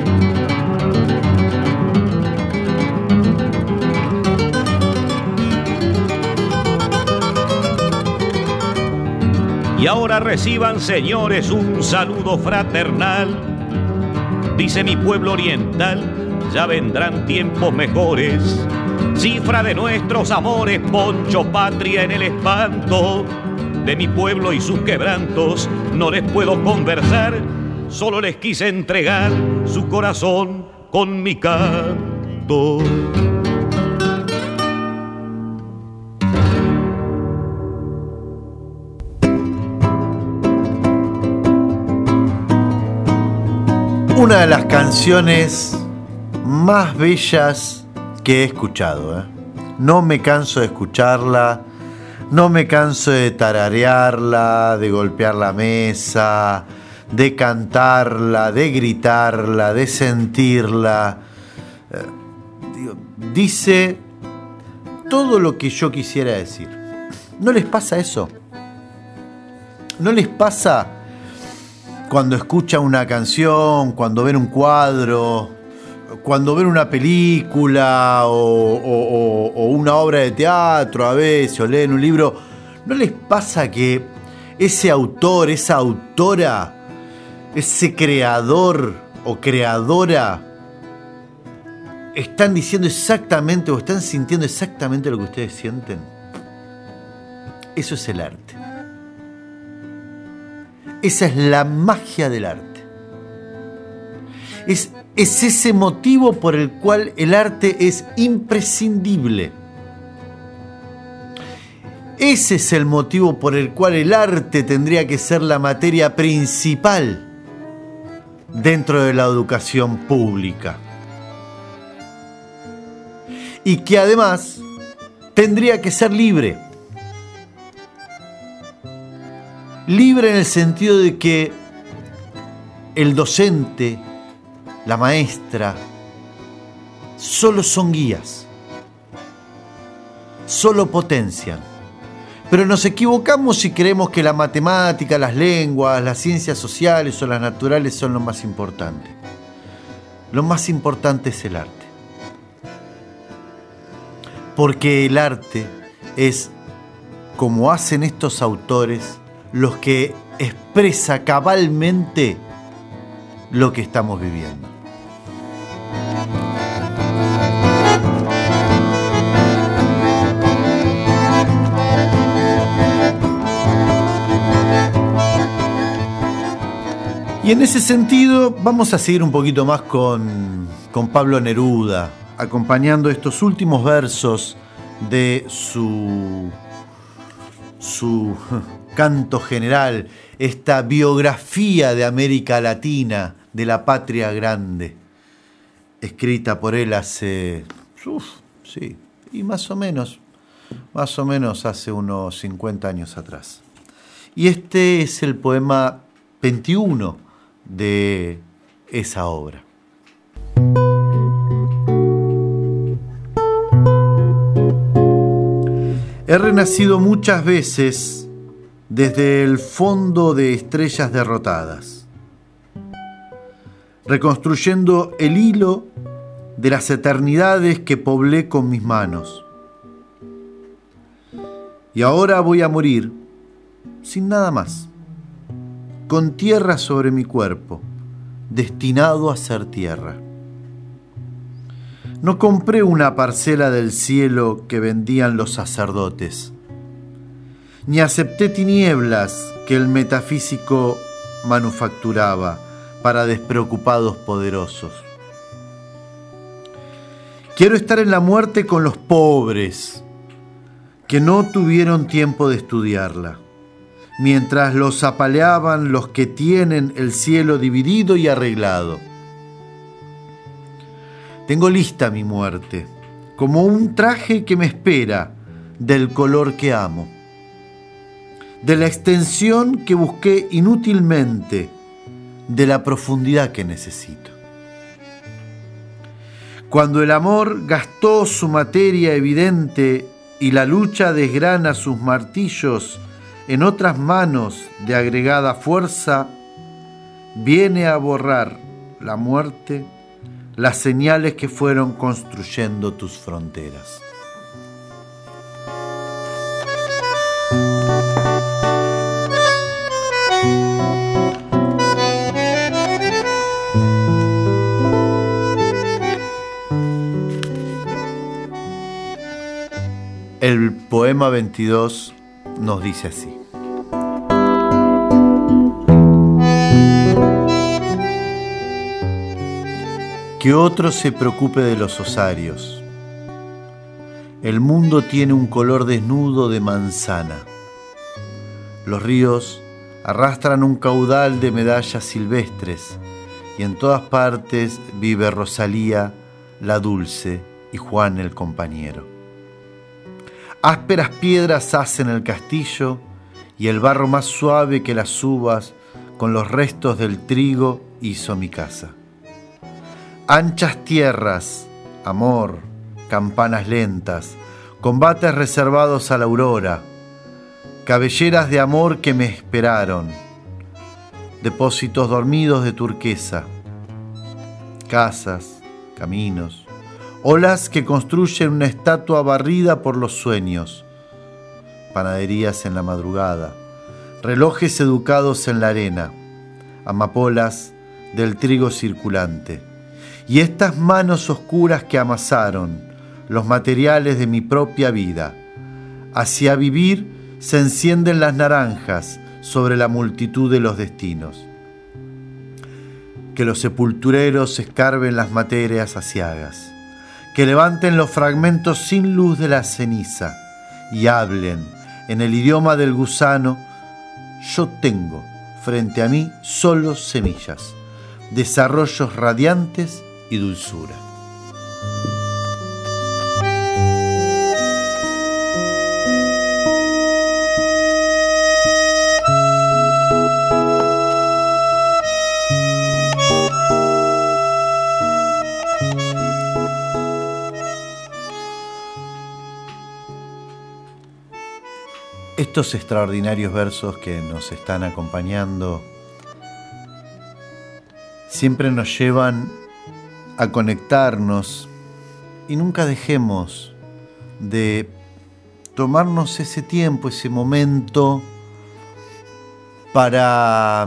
Y ahora reciban, señores, un saludo fraternal. Dice mi pueblo oriental, ya vendrán tiempos mejores. Cifra de nuestros amores, poncho patria en el espanto. De mi pueblo y sus quebrantos no les puedo conversar, solo les quise entregar su corazón con mi canto. Una de las canciones más bellas que he escuchado, ¿eh? No me canso de escucharla, no me canso de tararearla, de golpear la mesa, de cantarla, de gritarla, de sentirla. Eh, digo, dice todo lo que yo quisiera decir. ¿No les pasa eso? ¿No les pasa cuando escuchan una canción, cuando ven un cuadro, cuando ven una película o, o, o una obra de teatro a veces, o leen un libro, ¿no les pasa que ese autor, esa autora, ese creador o creadora están diciendo exactamente o están sintiendo exactamente lo que ustedes sienten? Eso es el arte. Esa es la magia del arte. Es, es ese motivo por el cual el arte es imprescindible. Ese es el motivo por el cual el arte tendría que ser la materia principal dentro de la educación pública. Y que además tendría que ser libre. Libre en el sentido de que el docente, la maestra, solo son guías, solo potencian. Pero nos equivocamos si creemos que la matemática, las lenguas, las ciencias sociales o las naturales son lo más importante. Lo más importante es el arte. Porque el arte es, como hacen estos autores, los que expresa cabalmente lo que estamos viviendo. Y en ese sentido vamos a seguir un poquito más con, con Pablo Neruda, acompañando estos últimos versos de su, su canto general, esta biografía de América Latina, de la patria grande, escrita por él hace, uf, sí, y más o menos, más o menos hace unos cincuenta años atrás. Y este es el poema veintiuno de esa obra. He renacido muchas veces desde el fondo de estrellas derrotadas, reconstruyendo el hilo de las eternidades que poblé con mis manos. Y ahora voy a morir sin nada más, con tierra sobre mi cuerpo, destinado a ser tierra. No compré una parcela del cielo que vendían los sacerdotes, ni acepté tinieblas que el metafísico manufacturaba para despreocupados poderosos. Quiero estar en la muerte con los pobres, que no tuvieron tiempo de estudiarla, mientras los apaleaban los que tienen el cielo dividido y arreglado. Tengo lista mi muerte, como un traje que me espera, del color que amo, de la extensión que busqué inútilmente, de la profundidad que necesito. Cuando el amor gastó su materia evidente y la lucha desgrana sus martillos en otras manos de agregada fuerza, viene a borrar la muerte las señales que fueron construyendo tus fronteras. El poema veintidós nos dice así. Que otro se preocupe de los osarios. El mundo tiene un color desnudo de manzana. Los ríos arrastran un caudal de medallas silvestres y en todas partes vive Rosalía, la dulce, y Juan el compañero. Ásperas piedras hacen el castillo y el barro más suave que las uvas con los restos del trigo hizo mi casa. Anchas tierras, amor, campanas lentas, combates reservados a la aurora, cabelleras de amor que me esperaron, depósitos dormidos de turquesa, casas, caminos, olas que construyen una estatua barrida por los sueños, panaderías en la madrugada, relojes educados en la arena, amapolas del trigo circulante, y estas manos oscuras que amasaron los materiales de mi propia vida. Hacia vivir se encienden las naranjas sobre la multitud de los destinos. Que los sepultureros escarben las materias aciagas, que levanten los fragmentos sin luz de la ceniza y hablen en el idioma del gusano. Yo tengo frente a mí solo semillas, desarrollos radiantes y dulzura. Estos extraordinarios versos que nos están acompañando siempre nos llevan a conectarnos y nunca dejemos de tomarnos ese tiempo, ese momento para,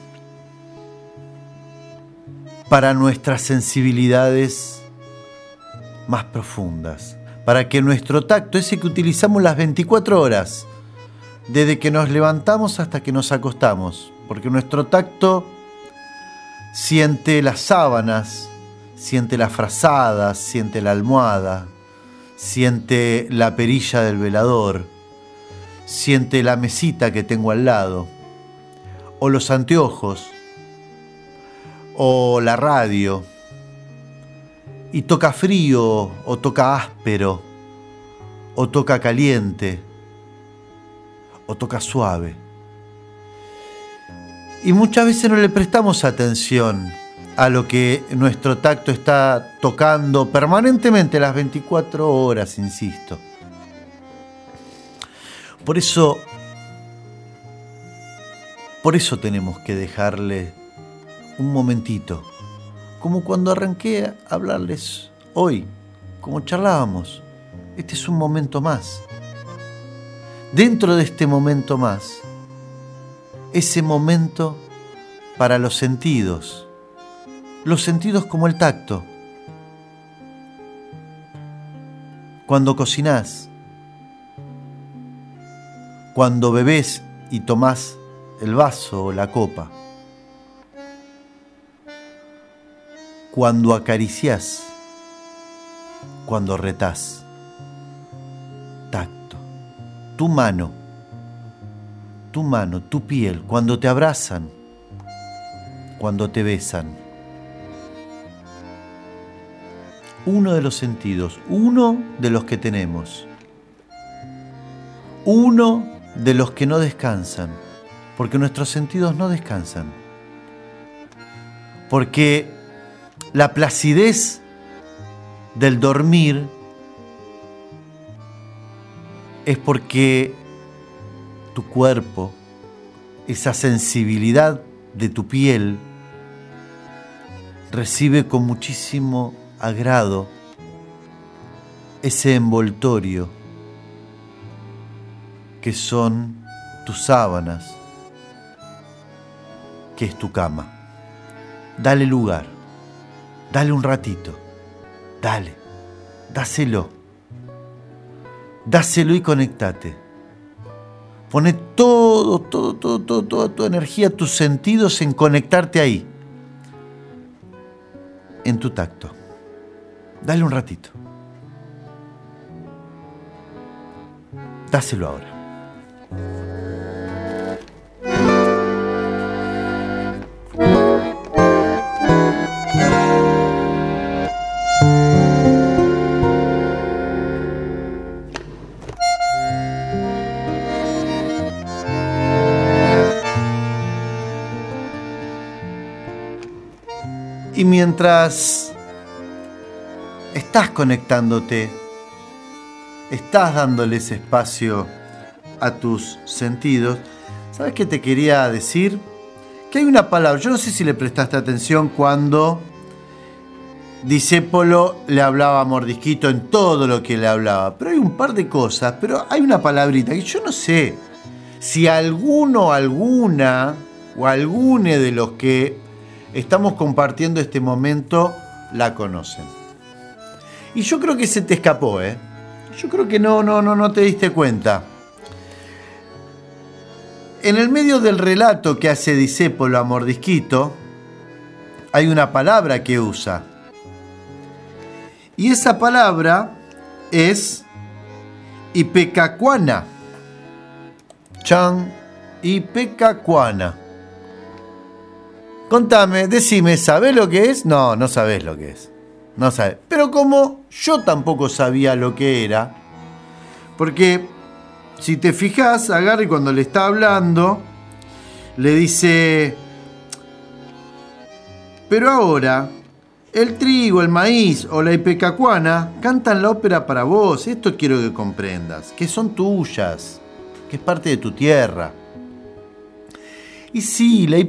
para nuestras sensibilidades más profundas, para que nuestro tacto, ese que utilizamos las veinticuatro horas, desde que nos levantamos hasta que nos acostamos, porque nuestro tacto siente las sábanas, siente las frazadas, siente la almohada, siente la perilla del velador, siente la mesita que tengo al lado, o los anteojos, o la radio, y toca frío, o toca áspero, o toca caliente, o toca suave. Y muchas veces no le prestamos atención a lo que nuestro tacto está tocando permanentemente las veinticuatro horas, insisto. Por eso, por eso tenemos que dejarle un momentito, como cuando arranqué a hablarles hoy, como charlábamos. Este es un momento más. Dentro de este momento más, ese momento para los sentidos. Los sentidos como el tacto. Cuando cocinás, cuando bebés y tomás el vaso o la copa, cuando acariciás, cuando retás, tacto, tu mano, tu mano, tu piel, cuando te abrazan, cuando te besan. Uno de los sentidos, uno de los que tenemos, uno de los que no descansan, porque nuestros sentidos no descansan, porque la placidez del dormir es porque tu cuerpo, esa sensibilidad de tu piel, recibe con muchísimo agrado ese envoltorio que son tus sábanas, que es tu cama. Dale lugar, dale un ratito, dale, dáselo, dáselo y conectate. Pone todo, todo, todo, todo, toda tu energía, tus sentidos en conectarte ahí, en tu tacto. Dale un ratito. Dáselo ahora. Y mientras estás conectándote, estás dándole ese espacio a tus sentidos, ¿sabes qué te quería decir? Que hay una palabra, yo no sé si le prestaste atención cuando Discépolo le hablaba a Mordisquito en todo lo que le hablaba, pero hay un par de cosas, pero hay una palabrita que yo no sé si alguno, alguna o alguno de los que estamos compartiendo este momento la conocen. Y yo creo que se te escapó, ¿eh? Yo creo que no, no, no, no te diste cuenta. En el medio del relato que hace Discépolo a Mordisquito, hay una palabra que usa. Y esa palabra es Ipecacuana. Chan, Ipecacuana. Contame, decime, ¿sabés lo que es? No, no sabés lo que es. No sabés. Pero como yo tampoco sabía lo que era, porque si te fijás, agarra y cuando le está hablando, le dice, pero ahora, el trigo, el maíz o la ipecacuana cantan la ópera para vos. Esto quiero que comprendas, que son tuyas, que es parte de tu tierra. Y sí, la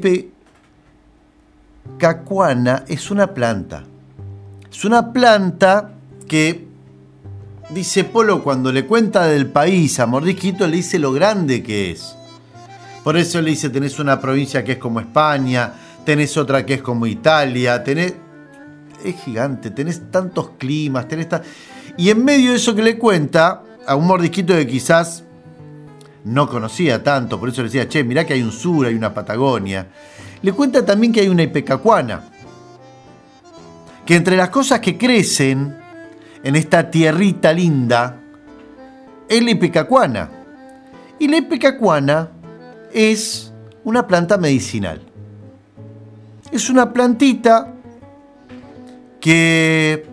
ipecacuana es una planta. Es una planta que Discépolo, cuando le cuenta del país a Mordisquito, le dice lo grande que es. Por eso le dice, tenés una provincia que es como España, tenés otra que es como Italia, tenés... es gigante, tenés tantos climas, tenés ta... y en medio de eso que le cuenta, a un Mordisquito que quizás no conocía tanto, por eso le decía, che, mirá que hay un sur, hay una Patagonia, le cuenta también que hay una ipecacuana. Que entre las cosas que crecen en esta tierrita linda es la ipecacuana. Y la ipecacuana es una planta medicinal. Es una plantita que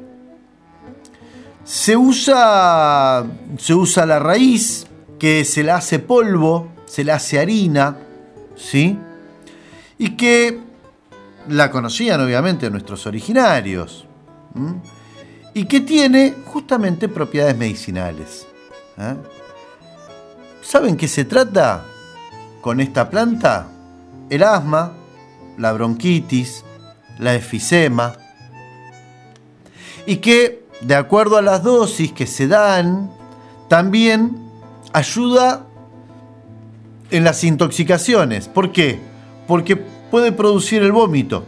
se usa, se usa la raíz, que se la hace polvo, se la hace harina, ¿sí? Y que la conocían obviamente nuestros originarios. ¿Mm? Y que tiene justamente propiedades medicinales. ¿Eh? ¿Saben qué se trata con esta planta? El asma, la bronquitis, la efisema. Y que, de acuerdo a las dosis que se dan, también ayuda en las intoxicaciones. ¿Por qué? Porque puede producir el vómito.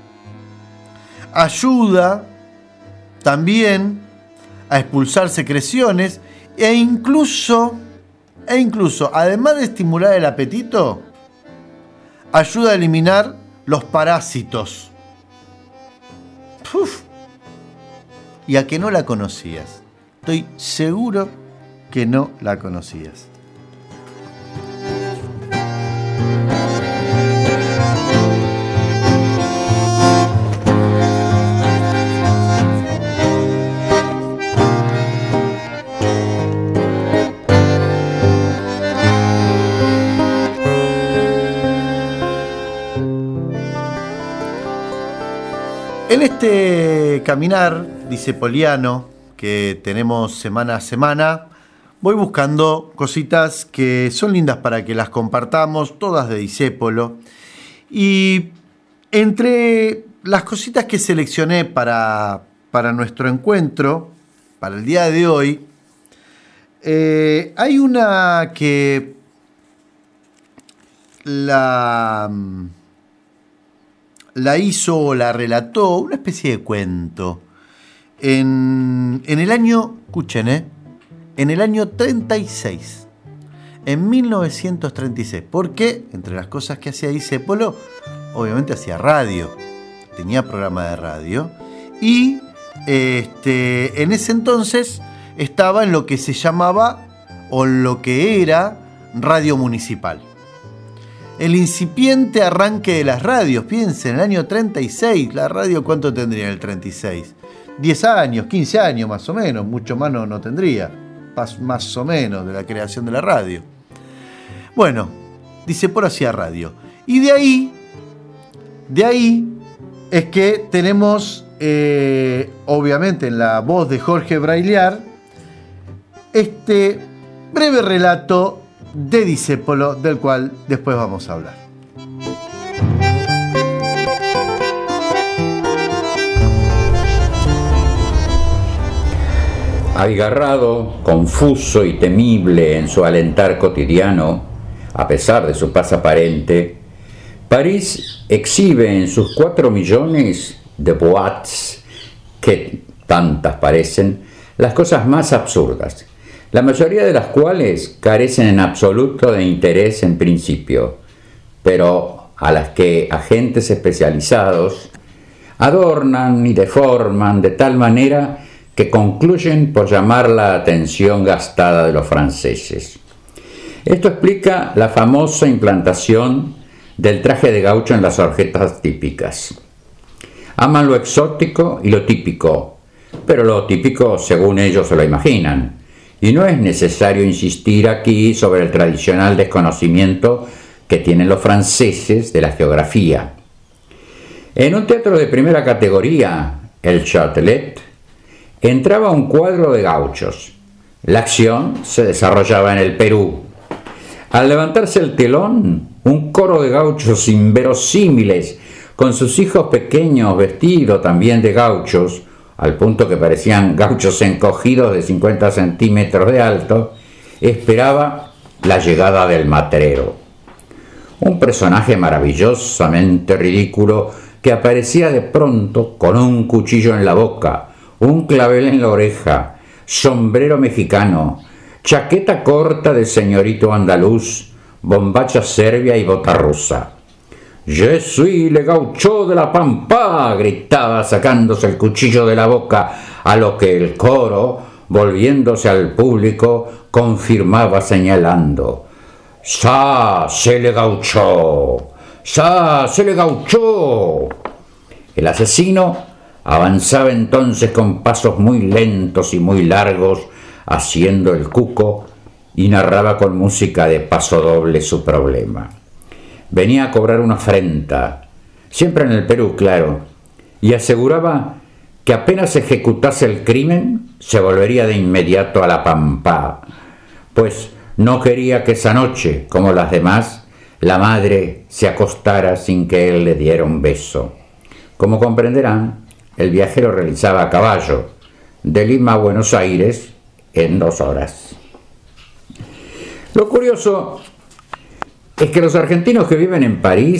Ayuda también a expulsar secreciones e incluso, e incluso, además de estimular el apetito, ayuda a eliminar los parásitos. Uf. Y a que no la conocías. Estoy seguro que no la conocías. En este caminar, dice Poliano, que tenemos semana a semana, voy buscando cositas que son lindas para que las compartamos, todas de Discépolo. Y entre las cositas que seleccioné para, para nuestro encuentro, para el día de hoy, eh, hay una que la... la hizo o la relató, una especie de cuento, en, en el año, escuchen, ¿eh? en el año treinta y seis, en mil novecientos treinta y seis, porque entre las cosas que hacía Discépolo, obviamente hacía radio, tenía programa de radio, y este, en ese entonces estaba en lo que se llamaba, o lo que era, Radio Municipal. El incipiente arranque de las radios, piensen, en el año treinta y seis, la radio ¿cuánto tendría en el treinta y seis? diez años, quince años más o menos, mucho más no, no tendría, más, más o menos de la creación de la radio. Bueno, Discépolo hacía radio. Y de ahí, de ahí es que tenemos, eh, obviamente en la voz de Jorge Brailiar, este breve relato de Discépolo, del cual después vamos a hablar. Abigarrado, confuso y temible en su alentar cotidiano, a pesar de su paz aparente, París exhibe en sus cuatro millones de boîtes, que tantas parecen, las cosas más absurdas, la mayoría de las cuales carecen en absoluto de interés en principio, pero a las que agentes especializados adornan y deforman de tal manera que concluyen por llamar la atención gastada de los franceses. Esto explica la famosa implantación del traje de gaucho en las orquestas típicas. Aman lo exótico y lo típico, pero lo típico según ellos se lo imaginan. Y no es necesario insistir aquí sobre el tradicional desconocimiento que tienen los franceses de la geografía. En un teatro de primera categoría, el Châtelet, entraba un cuadro de gauchos. La acción se desarrollaba en el Perú. Al levantarse el telón, un coro de gauchos inverosímiles, con sus hijos pequeños vestidos también de gauchos, al punto que parecían gauchos encogidos de cincuenta centímetros de alto, esperaba la llegada del matrero. Un personaje maravillosamente ridículo que aparecía de pronto con un cuchillo en la boca, un clavel en la oreja, sombrero mexicano, chaqueta corta de señorito andaluz, bombacha serbia y bota rusa. «Je suis le gaucho de la Pampa», gritaba sacándose el cuchillo de la boca, a lo que el coro, volviéndose al público, confirmaba señalando: «¡Ça, c'est le gaucho! ¡Ça, c'est le gaucho!». El asesino avanzaba entonces con pasos muy lentos y muy largos, haciendo el cuco, y narraba con música de paso doble su problema. Venía a cobrar una afrenta, siempre en el Perú, claro, y aseguraba que apenas ejecutase el crimen, se volvería de inmediato a la Pampa, pues no quería que esa noche, como las demás, la madre se acostara sin que él le diera un beso. Como comprenderán, el viajero realizaba a caballo, de Lima a Buenos Aires, en dos horas. Lo curioso es que los argentinos que viven en París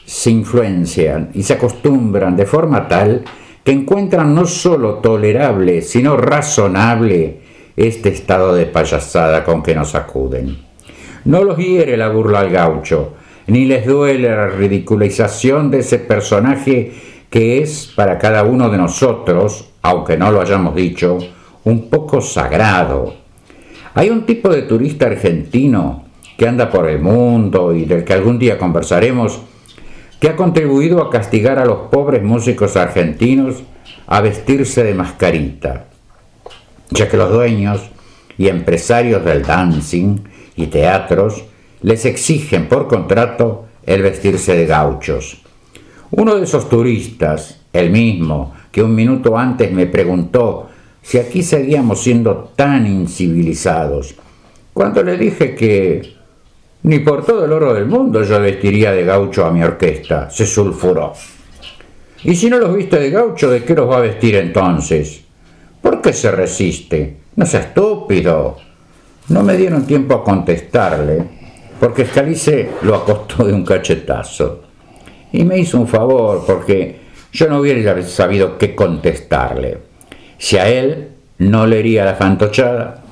se influencian y se acostumbran de forma tal que encuentran no solo tolerable, sino razonable este estado de payasada con que nos acuden. No los hiere la burla al gaucho, ni les duele la ridiculización de ese personaje que es para cada uno de nosotros, aunque no lo hayamos dicho, un poco sagrado. Hay un tipo de turista argentino que anda por el mundo y del que algún día conversaremos, que ha contribuido a castigar a los pobres músicos argentinos a vestirse de mascarita, ya que los dueños y empresarios del dancing y teatros les exigen por contrato el vestirse de gauchos. Uno de esos turistas, el mismo que un minuto antes me preguntó si aquí seguíamos siendo tan incivilizados, cuando le dije que ni por todo el oro del mundo yo vestiría de gaucho a mi orquesta, se sulfuró. Y si no los viste de gaucho, ¿de qué los va a vestir entonces? ¿Por qué se resiste? No sea estúpido. No me dieron tiempo a contestarle, porque Scalise lo acostó de un cachetazo. Y me hizo un favor, porque yo no hubiera sabido qué contestarle. Si a él no le hería la fantochada.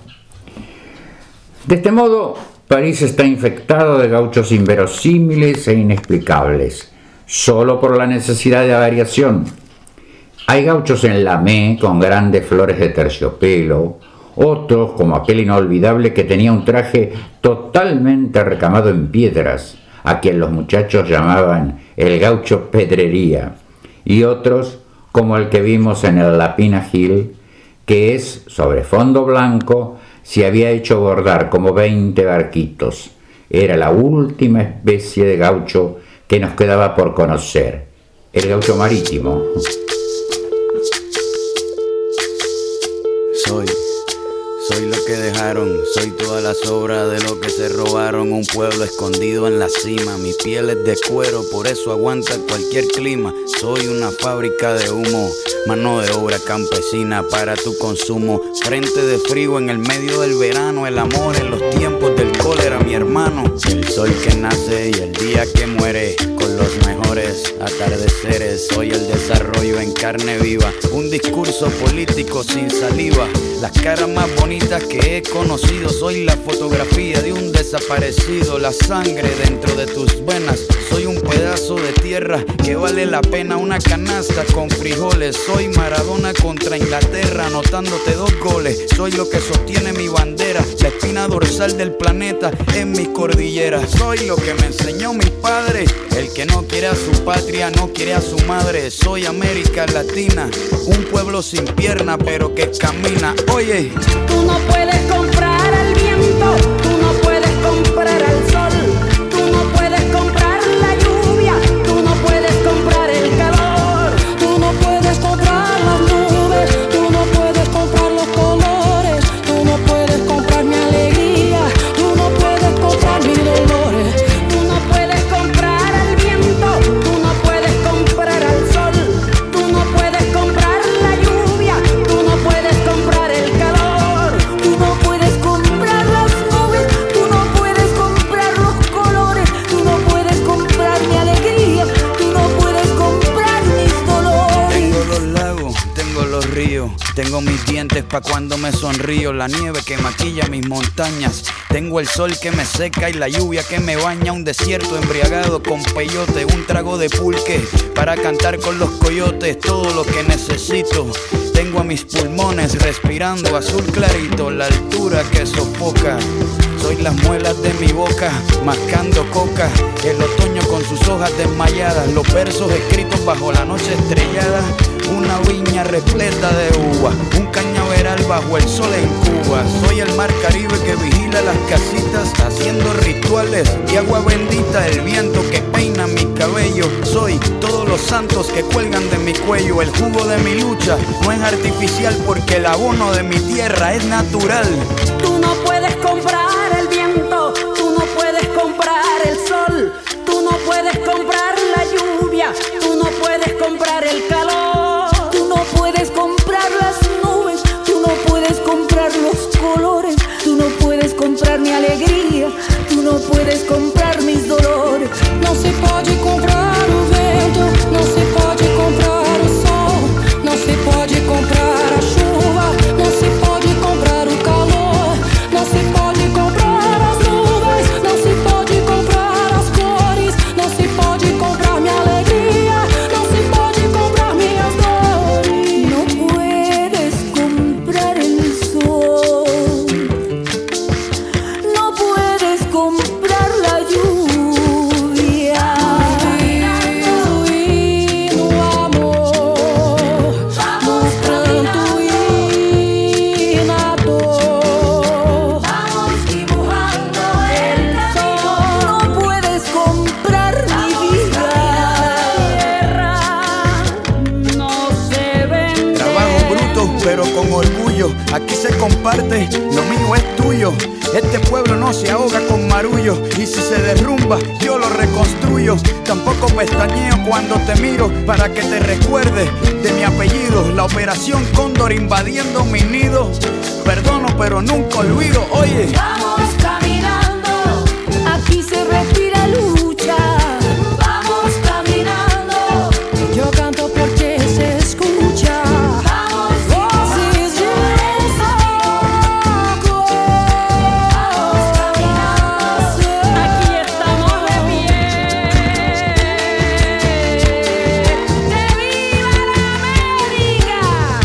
De este modo, París está infectado de gauchos inverosímiles e inexplicables, solo por la necesidad de variación. Hay gauchos en Lamé con grandes flores de terciopelo, otros como aquel inolvidable que tenía un traje totalmente recamado en piedras, a quien los muchachos llamaban el gaucho pedrería, y otros como el que vimos en el Lapina Hill, que es sobre fondo blanco. Se había hecho bordar como veinte barquitos. Era la última especie de gaucho que nos quedaba por conocer, el gaucho marítimo. Soy, soy lo que dejaron, soy toda la sobra de lo que se robaron. Un pueblo escondido en la cima, mi piel es de cuero, por eso aguanta cualquier clima. Soy una fábrica de humo, mano de obra campesina para tu consumo. Frente de frío en el medio del verano, el amor en los tiempos del cólera, mi hermano. El sol que nace y el día que muere, con los mejores atardeceres. Soy el desarrollo en carne viva, un discurso político sin saliva. Las caras más bonitas que he conocido, soy la fotografía de un desaparecido. La sangre dentro de tus venas, soy un pedazo de tierra que vale la pena una canasta con frijoles. Soy Maradona contra Inglaterra, anotándote dos goles. Soy lo que sostiene mi bandera, la espina dorsal del planeta en mis cordilleras. Soy lo que me enseñó mi padre, el que no quiere a su patria, no quiere a su madre. Soy América Latina, un pueblo sin pierna pero que camina. Oye, tú no puedes comprar el viento, tú no puedes comprar al sol, tú no puedes comprar la lluvia, tú no puedes comprar el calor, tú no puedes comprar las nubes, tú no puedes comprar los colores, tú no puedes comprar mi alegría, tú no puedes comprar mis dolores, tú no puedes comprar el viento, tú no puedes comprar al sol, tú no puedes comprar la lluvia, tú no puedes comprar el calor, tú no puedes comprar las nubes, tú no puedes comprar los colores, tú no puedes comprar mi alegría, tú no puedes comprar mis dolores. tengo los lagos, tengo los ríos, tengo mis dientes pa' cuando me sonrío, la nieve que maquilla mis montañas, tengo el sol que me seca y la lluvia que me baña, un desierto embriagado con peyote, un trago de pulque para cantar con los coyotes, todo lo que necesito. Tengo a mis pulmones respirando azul clarito, la altura que sofoca. Soy las muelas de mi boca, mascando coca. El otoño con sus hojas desmayadas, los versos escritos bajo la noche estrellada. Una viña repleta de uva, un cañaveral bajo el sol en Cuba. Soy el mar Caribe que vigila las casitas, haciendo rituales y agua bendita. El viento que peina mi cabello. Soy todos los santos que cuelgan de mi cuello. El jugo de mi lucha no es artificial, porque el abono de mi tierra es natural. Tú no puedes comprar el viento, tú no puedes comprar el sol, tú no puedes comprar la lluvia, tú no puedes comprar el calor, tú no puedes comprar las nubes, tú no puedes comprar los colores, tú no puedes comprar mi alegría, tú no puedes comprar mis dolores. Não se pode comprar orgullo. Este pueblo no se ahoga con marullo, y si se derrumba yo lo reconstruyo. Tampoco pestañeo cuando te miro para que te recuerdes de mi apellido. La operación Cóndor invadiendo mi nido. Perdono pero nunca olvido. Oye, vamos caminando, aquí se respira lucha. Vamos caminando, yo canto porque se escucha. Vamos, vamos, si yo saco, vamos caminando, aquí estamos de pie. ¡Que viva la América!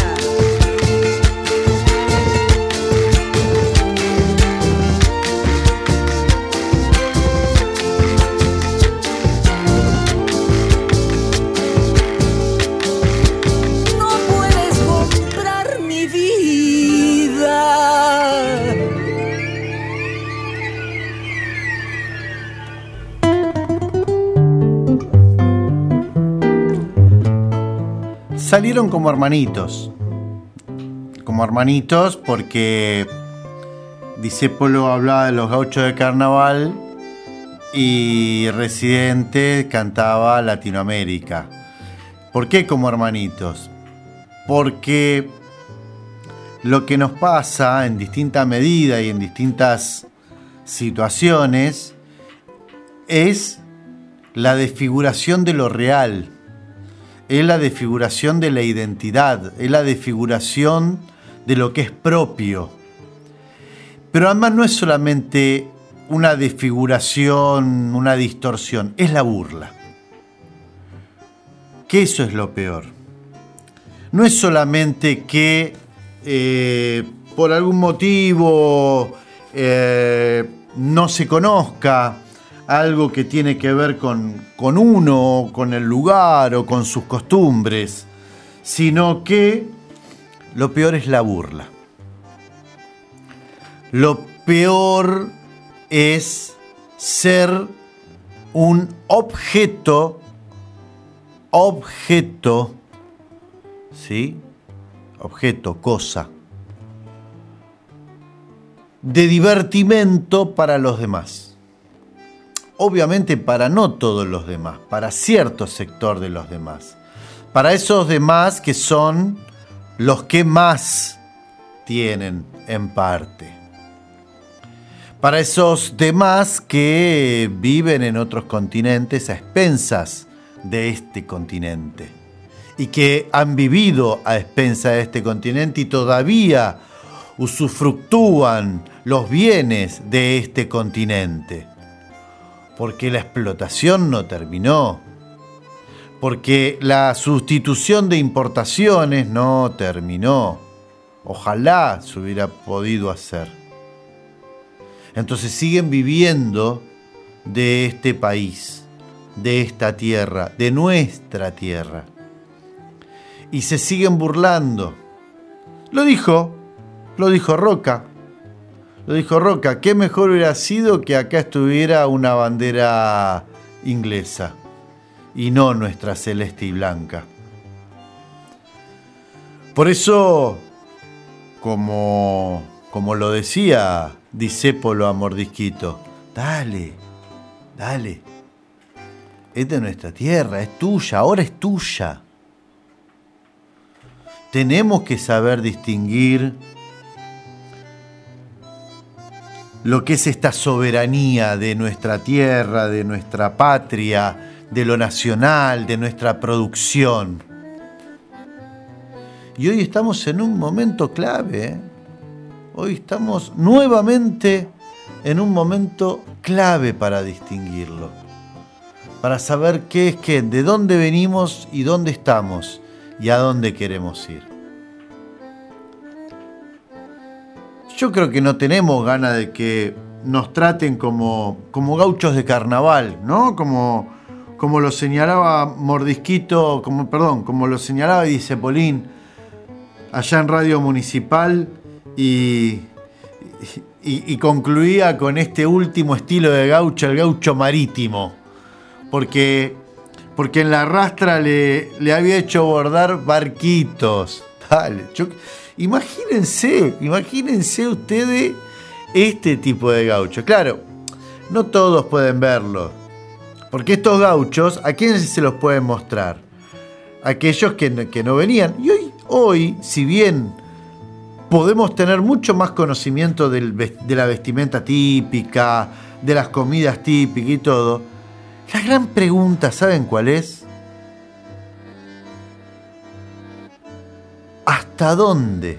No puedes comprar mi vida. Salieron como hermanitos. Como hermanitos porque Discépolo hablaba de los gauchos de carnaval y Residente cantaba Latinoamérica. ¿Por qué como hermanitos? Porque lo que nos pasa en distinta medida y en distintas situaciones es la desfiguración de lo real. Es la desfiguración de la identidad, es la desfiguración de lo que es propio. Pero además no es solamente una desfiguración, una distorsión, es la burla. Que eso es lo peor. No es solamente que eh, por algún motivo eh, no se conozca algo que tiene que ver con, con uno, con el lugar o con sus costumbres, sino que lo peor es la burla. Lo peor es ser un objeto, objeto, ¿sí? Objeto, cosa, de divertimento para los demás. Obviamente para no todos los demás, para cierto sector de los demás. Para esos demás que son los que más tienen en parte. Para esos demás que viven en otros continentes a expensas de este continente. Y que han vivido a expensas de este continente y todavía usufructúan los bienes de este continente. Porque la explotación no terminó, porque la sustitución de importaciones no terminó. Ojalá se hubiera podido hacer. Entonces siguen viviendo de este país, de esta tierra, de nuestra tierra. Y se siguen burlando. Lo dijo, lo dijo Roca. Lo dijo Roca, qué mejor hubiera sido que acá estuviera una bandera inglesa y no nuestra celeste y blanca. Por eso, como, como lo decía Discépolo a Mordisquito, dale, dale, es de nuestra tierra, es tuya, ahora es tuya. Tenemos que saber distinguir lo que es esta soberanía de nuestra tierra, de nuestra patria, de lo nacional, de nuestra producción. Y hoy estamos en un momento clave, ¿eh? Hoy estamos nuevamente en un momento clave para distinguirlo, para saber qué es qué, de dónde venimos y dónde estamos y a dónde queremos ir. Yo creo que no tenemos ganas de que nos traten como, como gauchos de carnaval, ¿no? Como, como lo señalaba Mordisquito, como, perdón, como lo señalaba Discepolín allá en Radio Municipal y, y, y concluía con este último estilo de gaucho, el gaucho marítimo, porque, porque en la rastra le, le había hecho bordar barquitos. Dale, yo... Imagínense, imagínense ustedes este tipo de gaucho. Claro, no todos pueden verlo, porque estos gauchos, ¿a quiénes se los pueden mostrar? Aquellos que, que no venían. Y hoy, hoy, si bien podemos tener mucho más conocimiento del, de la vestimenta típica, de las comidas típicas y todo, la gran pregunta, ¿saben cuál es? ¿Hasta dónde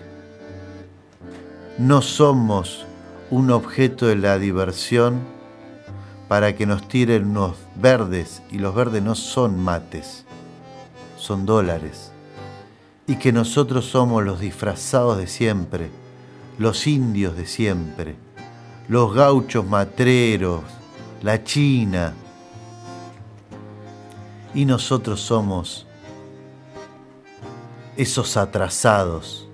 no somos un objeto de la diversión para que nos tiren unos verdes? Y los verdes no son mates, son dólares. Y que nosotros somos los disfrazados de siempre, los indios de siempre, los gauchos matreros, la China. Y nosotros somos esos atrasados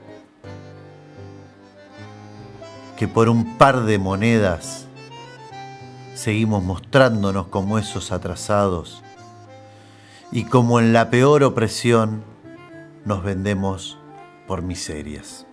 que por un par de monedas seguimos mostrándonos como esos atrasados y como en la peor opresión nos vendemos por miserias.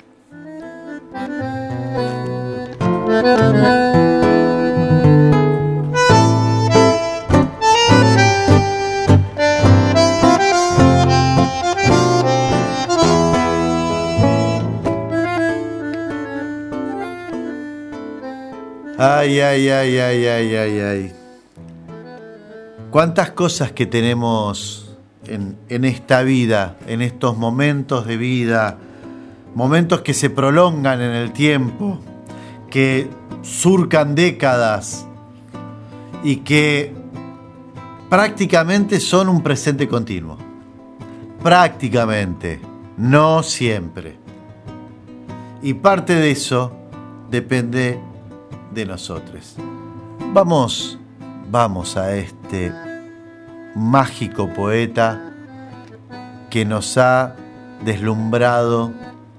Ay, ay, ay, ay, ay, ay, ay. Cuántas cosas que tenemos en, en esta vida, en estos momentos de vida, momentos que se prolongan en el tiempo, que surcan décadas y que prácticamente son un presente continuo. Prácticamente, no siempre. Y parte de eso depende de nosotros. Vamos, vamos a este mágico poeta que nos ha deslumbrado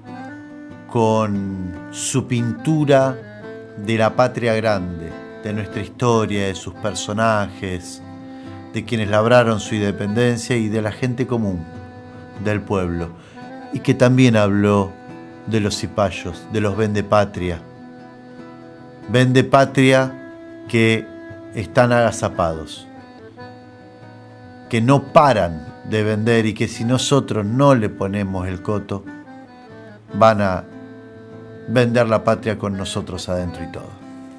con su pintura de la patria grande, de nuestra historia, de sus personajes, de quienes labraron su independencia y de la gente común, del pueblo, y que también habló de los cipayos, de los vendepatria, vendepatria que están agazapados, que no paran de vender y que si nosotros no le ponemos el coto, van a vender la patria con nosotros adentro y todo.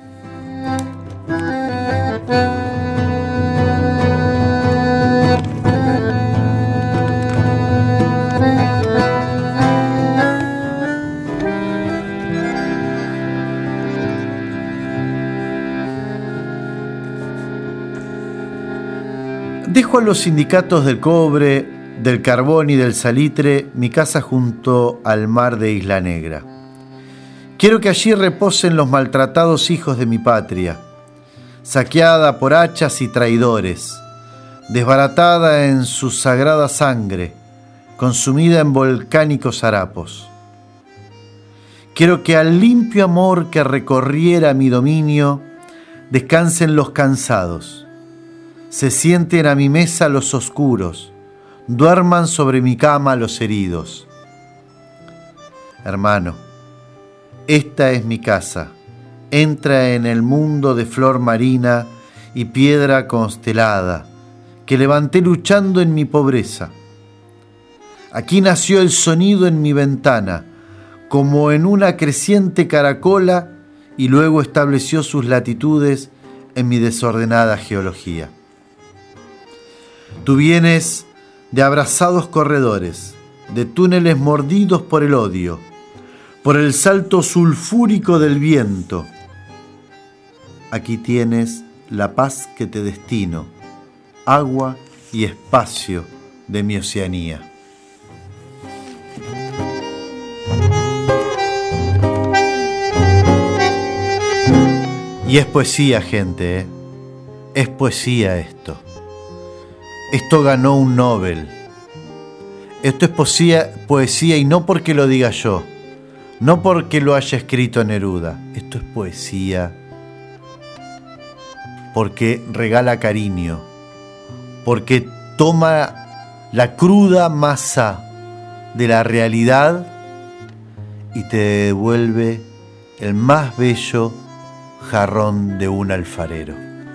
Dejo a los sindicatos del cobre, del carbón y del salitre mi casa junto al mar de Isla Negra. Quiero que allí reposen los maltratados hijos de mi patria, saqueada por hachas y traidores, desbaratada en su sagrada sangre, consumida en volcánicos harapos. Quiero que al limpio amor que recorriera mi dominio descansen los cansados, se sienten a mi mesa los oscuros, duerman sobre mi cama los heridos. Hermano, esta es mi casa, entra en el mundo de flor marina y piedra constelada, que levanté luchando en mi pobreza. Aquí nació el sonido en mi ventana, como en una creciente caracola, y luego estableció sus latitudes en mi desordenada geología. Tú vienes de abrasados corredores, de túneles mordidos por el odio, por el salto sulfúrico del viento. Aquí tienes la paz que te destino, agua y espacio de mi Oceanía. Y es poesía, gente, ¿eh? Es poesía esto. Esto ganó un Nobel. Esto es poesía, poesía y no porque lo diga yo, no porque lo haya escrito Neruda. Esto es poesía porque regala cariño, porque toma la cruda masa de la realidad y te devuelve el más bello jarrón de un alfarero.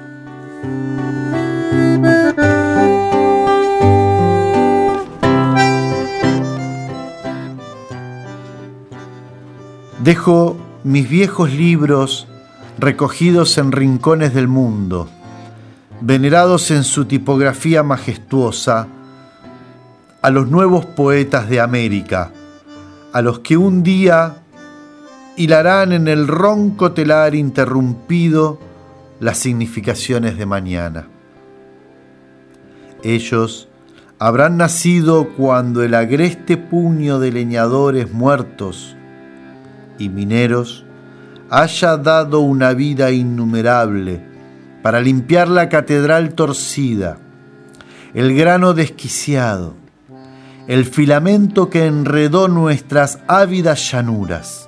Dejo mis viejos libros recogidos en rincones del mundo, venerados en su tipografía majestuosa, a los nuevos poetas de América, a los que un día hilarán en el ronco telar interrumpido las significaciones de mañana. Ellos habrán nacido cuando el agreste puño de leñadores muertos y mineros haya dado una vida innumerable para limpiar la catedral torcida, el grano desquiciado, el filamento que enredó nuestras ávidas llanuras.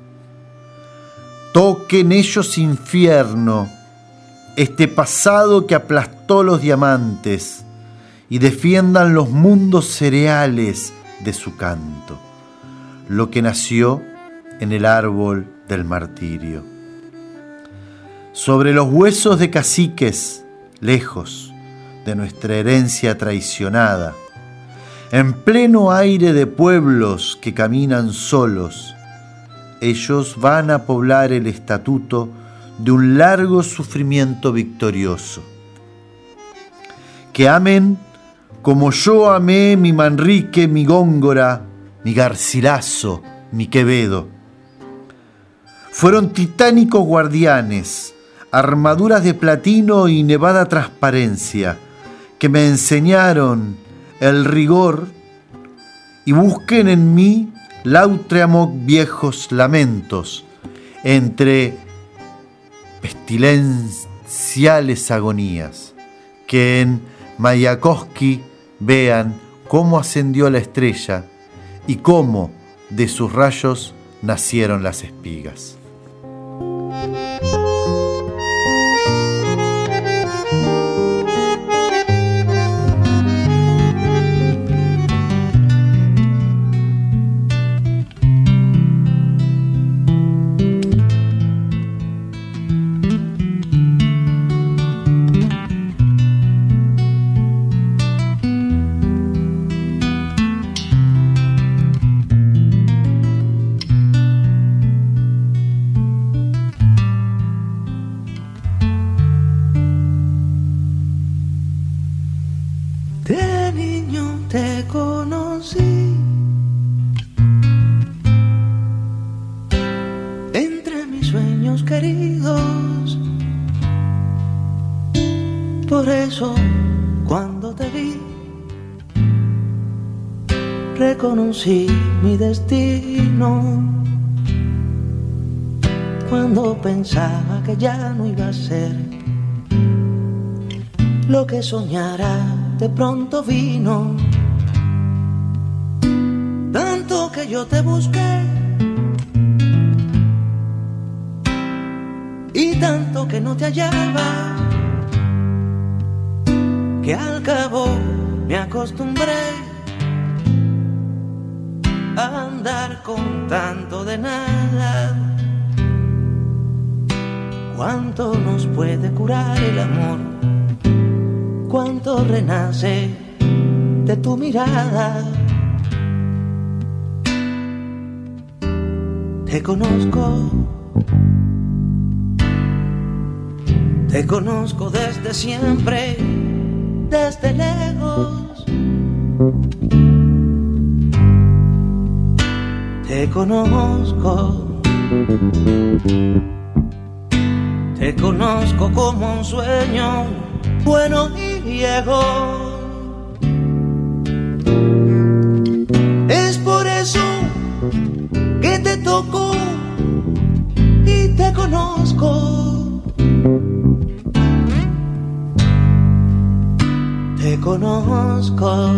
Toquen ellos infierno, este pasado que aplastó los diamantes, y defiendan los mundos cereales de su canto, lo que nació en el árbol del martirio. Sobre los huesos de caciques, lejos de nuestra herencia traicionada, en pleno aire de pueblos que caminan solos, ellos van a poblar el estatuto de un largo sufrimiento victorioso. Que amen como yo amé mi Manrique, mi Góngora, mi Garcilaso, mi Quevedo. Fueron titánicos guardianes, armaduras de platino y nevada transparencia, que me enseñaron el rigor y busquen en mí Lautréamoc viejos lamentos entre pestilenciales agonías, que en Mayakovsky vean cómo ascendió la estrella y cómo de sus rayos nacieron las espigas. Reconocí mi destino cuando pensaba que ya no iba a ser lo que soñara. De pronto vino tanto que yo te busqué y tanto que no te hallaba, que al cabo me acostumbré a andar con tanto de nada. Cuánto nos puede curar el amor, cuánto renace de tu mirada. Te conozco, te conozco desde siempre, desde lejos. Te conozco, te conozco como un sueño bueno y viejo. Es por eso que te toco y te conozco. Te conozco.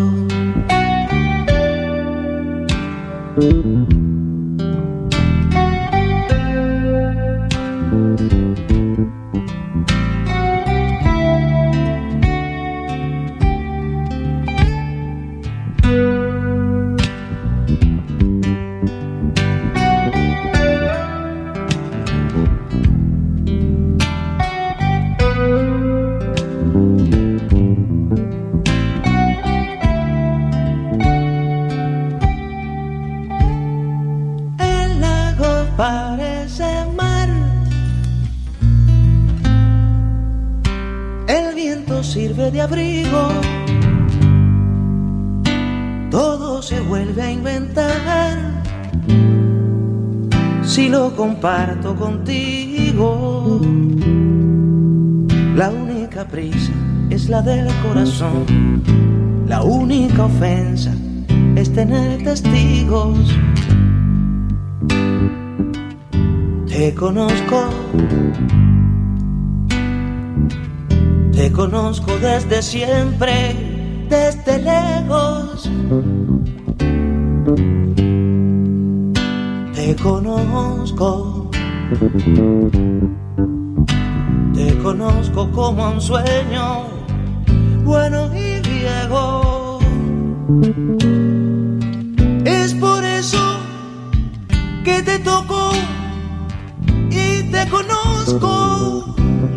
no sirve de abrigo, todo se vuelve a inventar si lo comparto contigo. La única prisa es la del corazón, la única ofensa es tener testigos. Te conozco, te conozco desde siempre, desde lejos. Te conozco, te conozco como un sueño bueno y viejo. Es por eso que te toco y te conozco.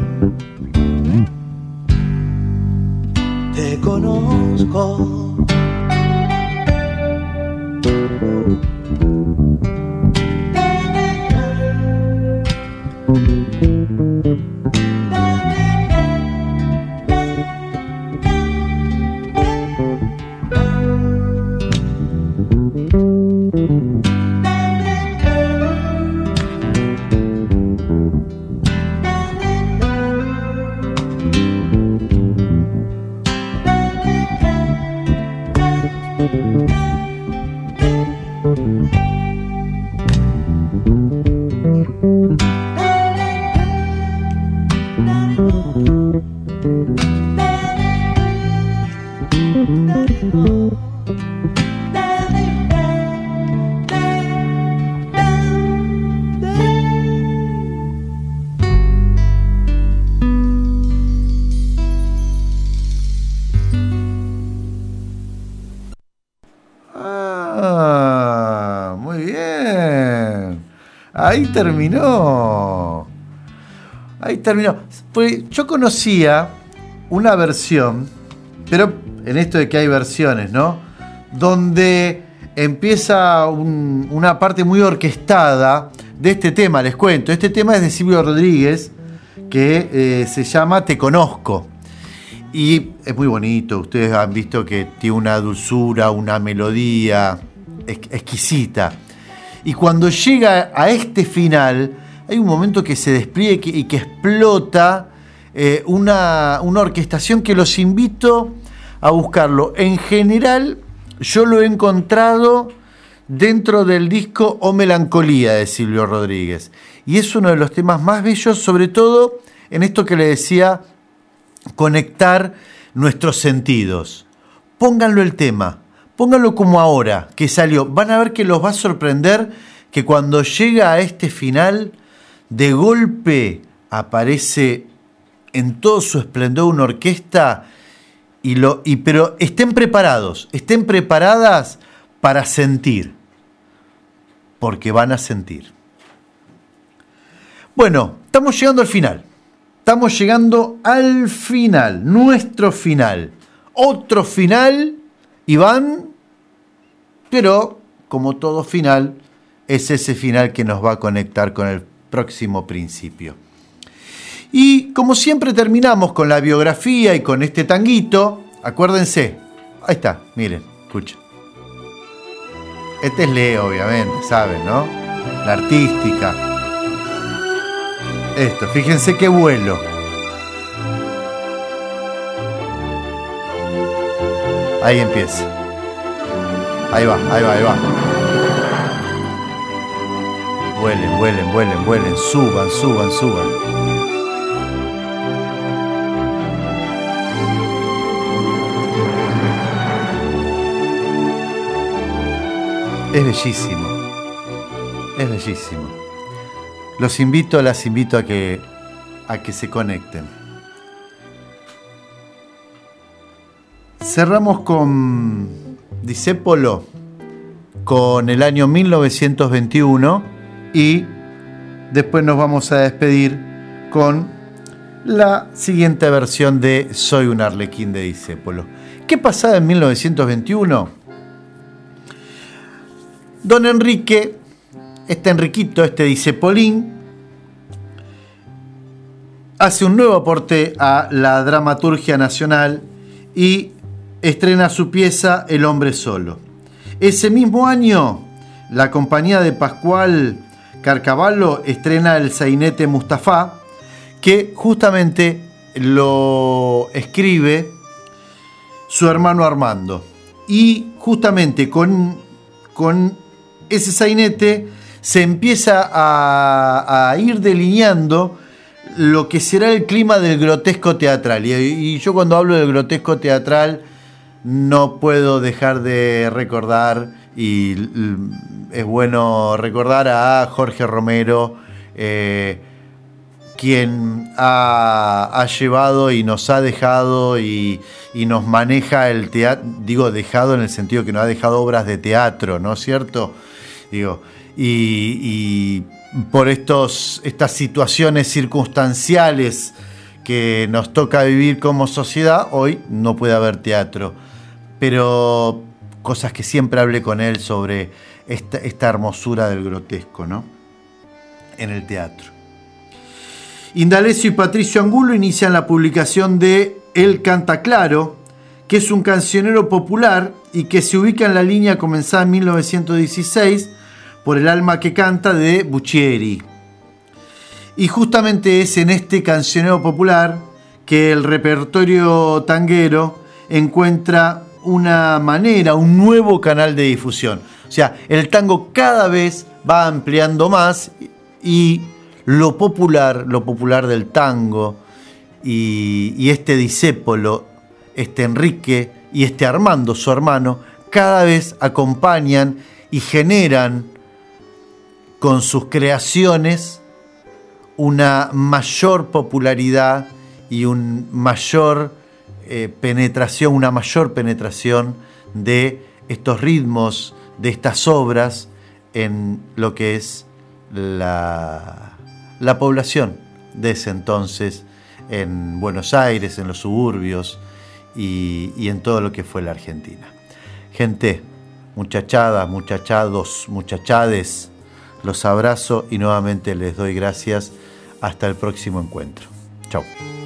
Te conozco. Ah, muy bien. Ahí terminó. Ahí terminó. Pues yo conocía una versión, pero en esto de que hay versiones, ¿no? Donde empieza un, una parte muy orquestada de este tema, les cuento. Este tema es de Silvio Rodríguez, que eh, se llama Te Conozco. Y es muy bonito, ustedes han visto que tiene una dulzura, una melodía exquisita. Y cuando llega a este final, hay un momento que se despliegue y que explota eh, una, una orquestación que los invito a buscarlo. En general, yo lo he encontrado dentro del disco O Melancolía de Silvio Rodríguez. Y es uno de los temas más bellos, sobre todo en esto que le decía, conectar nuestros sentidos. Pónganlo el tema, pónganlo como ahora que salió. Van a ver que los va a sorprender que cuando llega a este final, de golpe aparece en todo su esplendor una orquesta y lo y pero estén preparados, estén preparadas para sentir, porque van a sentir. Bueno, estamos llegando al final. Estamos llegando al final, nuestro final. Otro final, Iván, pero como todo final, es ese final que nos va a conectar con el próximo principio. Y como siempre terminamos con la biografía y con este tanguito, acuérdense, ahí está, miren, escuchen. Este es Leo, obviamente, saben, ¿no? La artística. Esto, fíjense qué vuelo. Ahí empieza. Ahí va, ahí va, ahí va. Vuelen, vuelen, vuelen, vuelen. Suban, suban, suban. Es bellísimo. Es bellísimo. Los invito, las invito a que, a que se conecten. Cerramos con Discépolo, con el año mil novecientos veintiuno, y después nos vamos a despedir con la siguiente versión de Soy un arlequín de Discépolo. ¿Qué pasaba en mil novecientos veintiuno? Don Enrique, este Enriquito, este Discepolín, hace un nuevo aporte a la dramaturgia nacional y estrena su pieza El hombre solo. Ese mismo año, la compañía de Pascual Carcavallo estrena el sainete Mustafa, que justamente lo escribe su hermano Armando. Y justamente con, con ese sainete se empieza a, a ir delineando lo que será el clima del grotesco teatral. Y, y yo cuando hablo del grotesco teatral no puedo dejar de recordar, y es bueno recordar a Jorge Romero, eh, quien ha, ha llevado y nos ha dejado y, y nos maneja el teatro, digo dejado en el sentido que nos ha dejado obras de teatro, ¿no es cierto? Digo, y, y por estos, estas situaciones circunstanciales que nos toca vivir como sociedad, hoy no puede haber teatro. Pero cosas que siempre hablé con él sobre esta, esta hermosura del grotesco, ¿no? En el teatro. Indalecio y Patricio Angulo inician la publicación de El Canta Claro, que es un cancionero popular y que se ubica en la línea comenzada en mil novecientos dieciséis por El alma que canta de Buccieri. Y justamente es en este cancionero popular que el repertorio tanguero encuentra una manera, un nuevo canal de difusión. O sea, el tango cada vez va ampliando más y lo popular, lo popular del tango y, y este discépolo, este Enrique y este Armando, su hermano, cada vez acompañan y generan con sus creaciones una mayor popularidad y un mayor eh, penetración, una mayor penetración de estos ritmos, de estas obras en lo que es la, la población de ese entonces en Buenos Aires, en los suburbios y, y en todo lo que fue la Argentina. Gente, muchachadas, muchachados, muchachades, los abrazo y nuevamente les doy gracias. Hasta el próximo encuentro. Chau.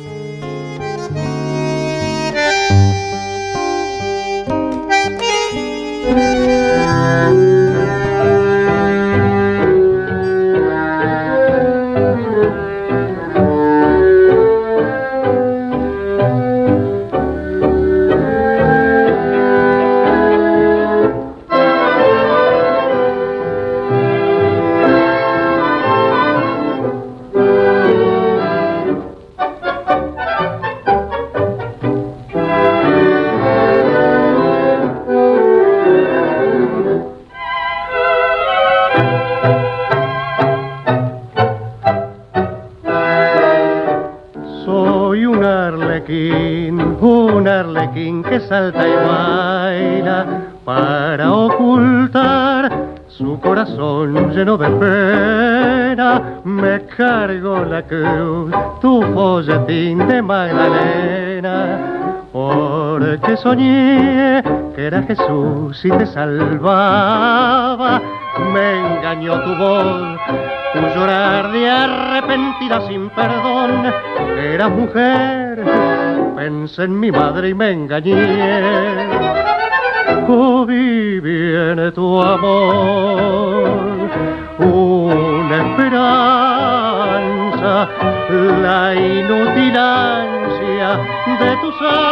Salta y baila para ocultar su corazón lleno de pena. Me cargo la cruz, tu folletín de Magdalena, porque soñé que era Jesús y te salvaba. Me engañó tu voz, tu llorar de arrepentida sin perdón. Eras mujer, pensé en mi madre y me engañé. Oh, viene tu amor, una esperanza, la inútil ansia de tu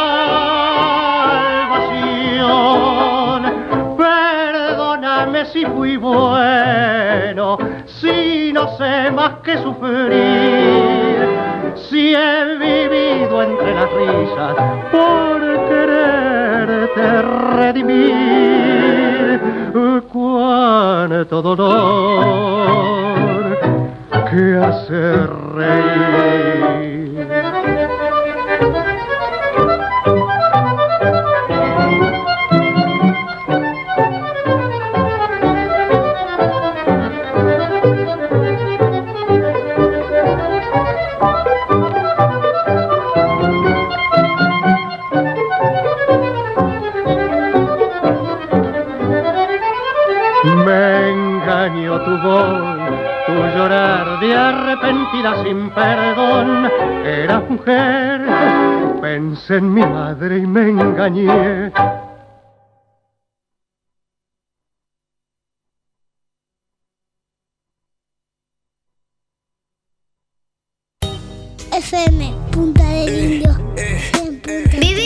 salvación. Perdóname si fui bueno, si no sé más que sufrir, si he vivido entre las risas por quererte redimir. Cuánto dolor que hace reír. Tu voz, tu llorar de arrepentida sin perdón, mujer. Pensé en mi madre y me engañé. F M, Punta del Indio. Viví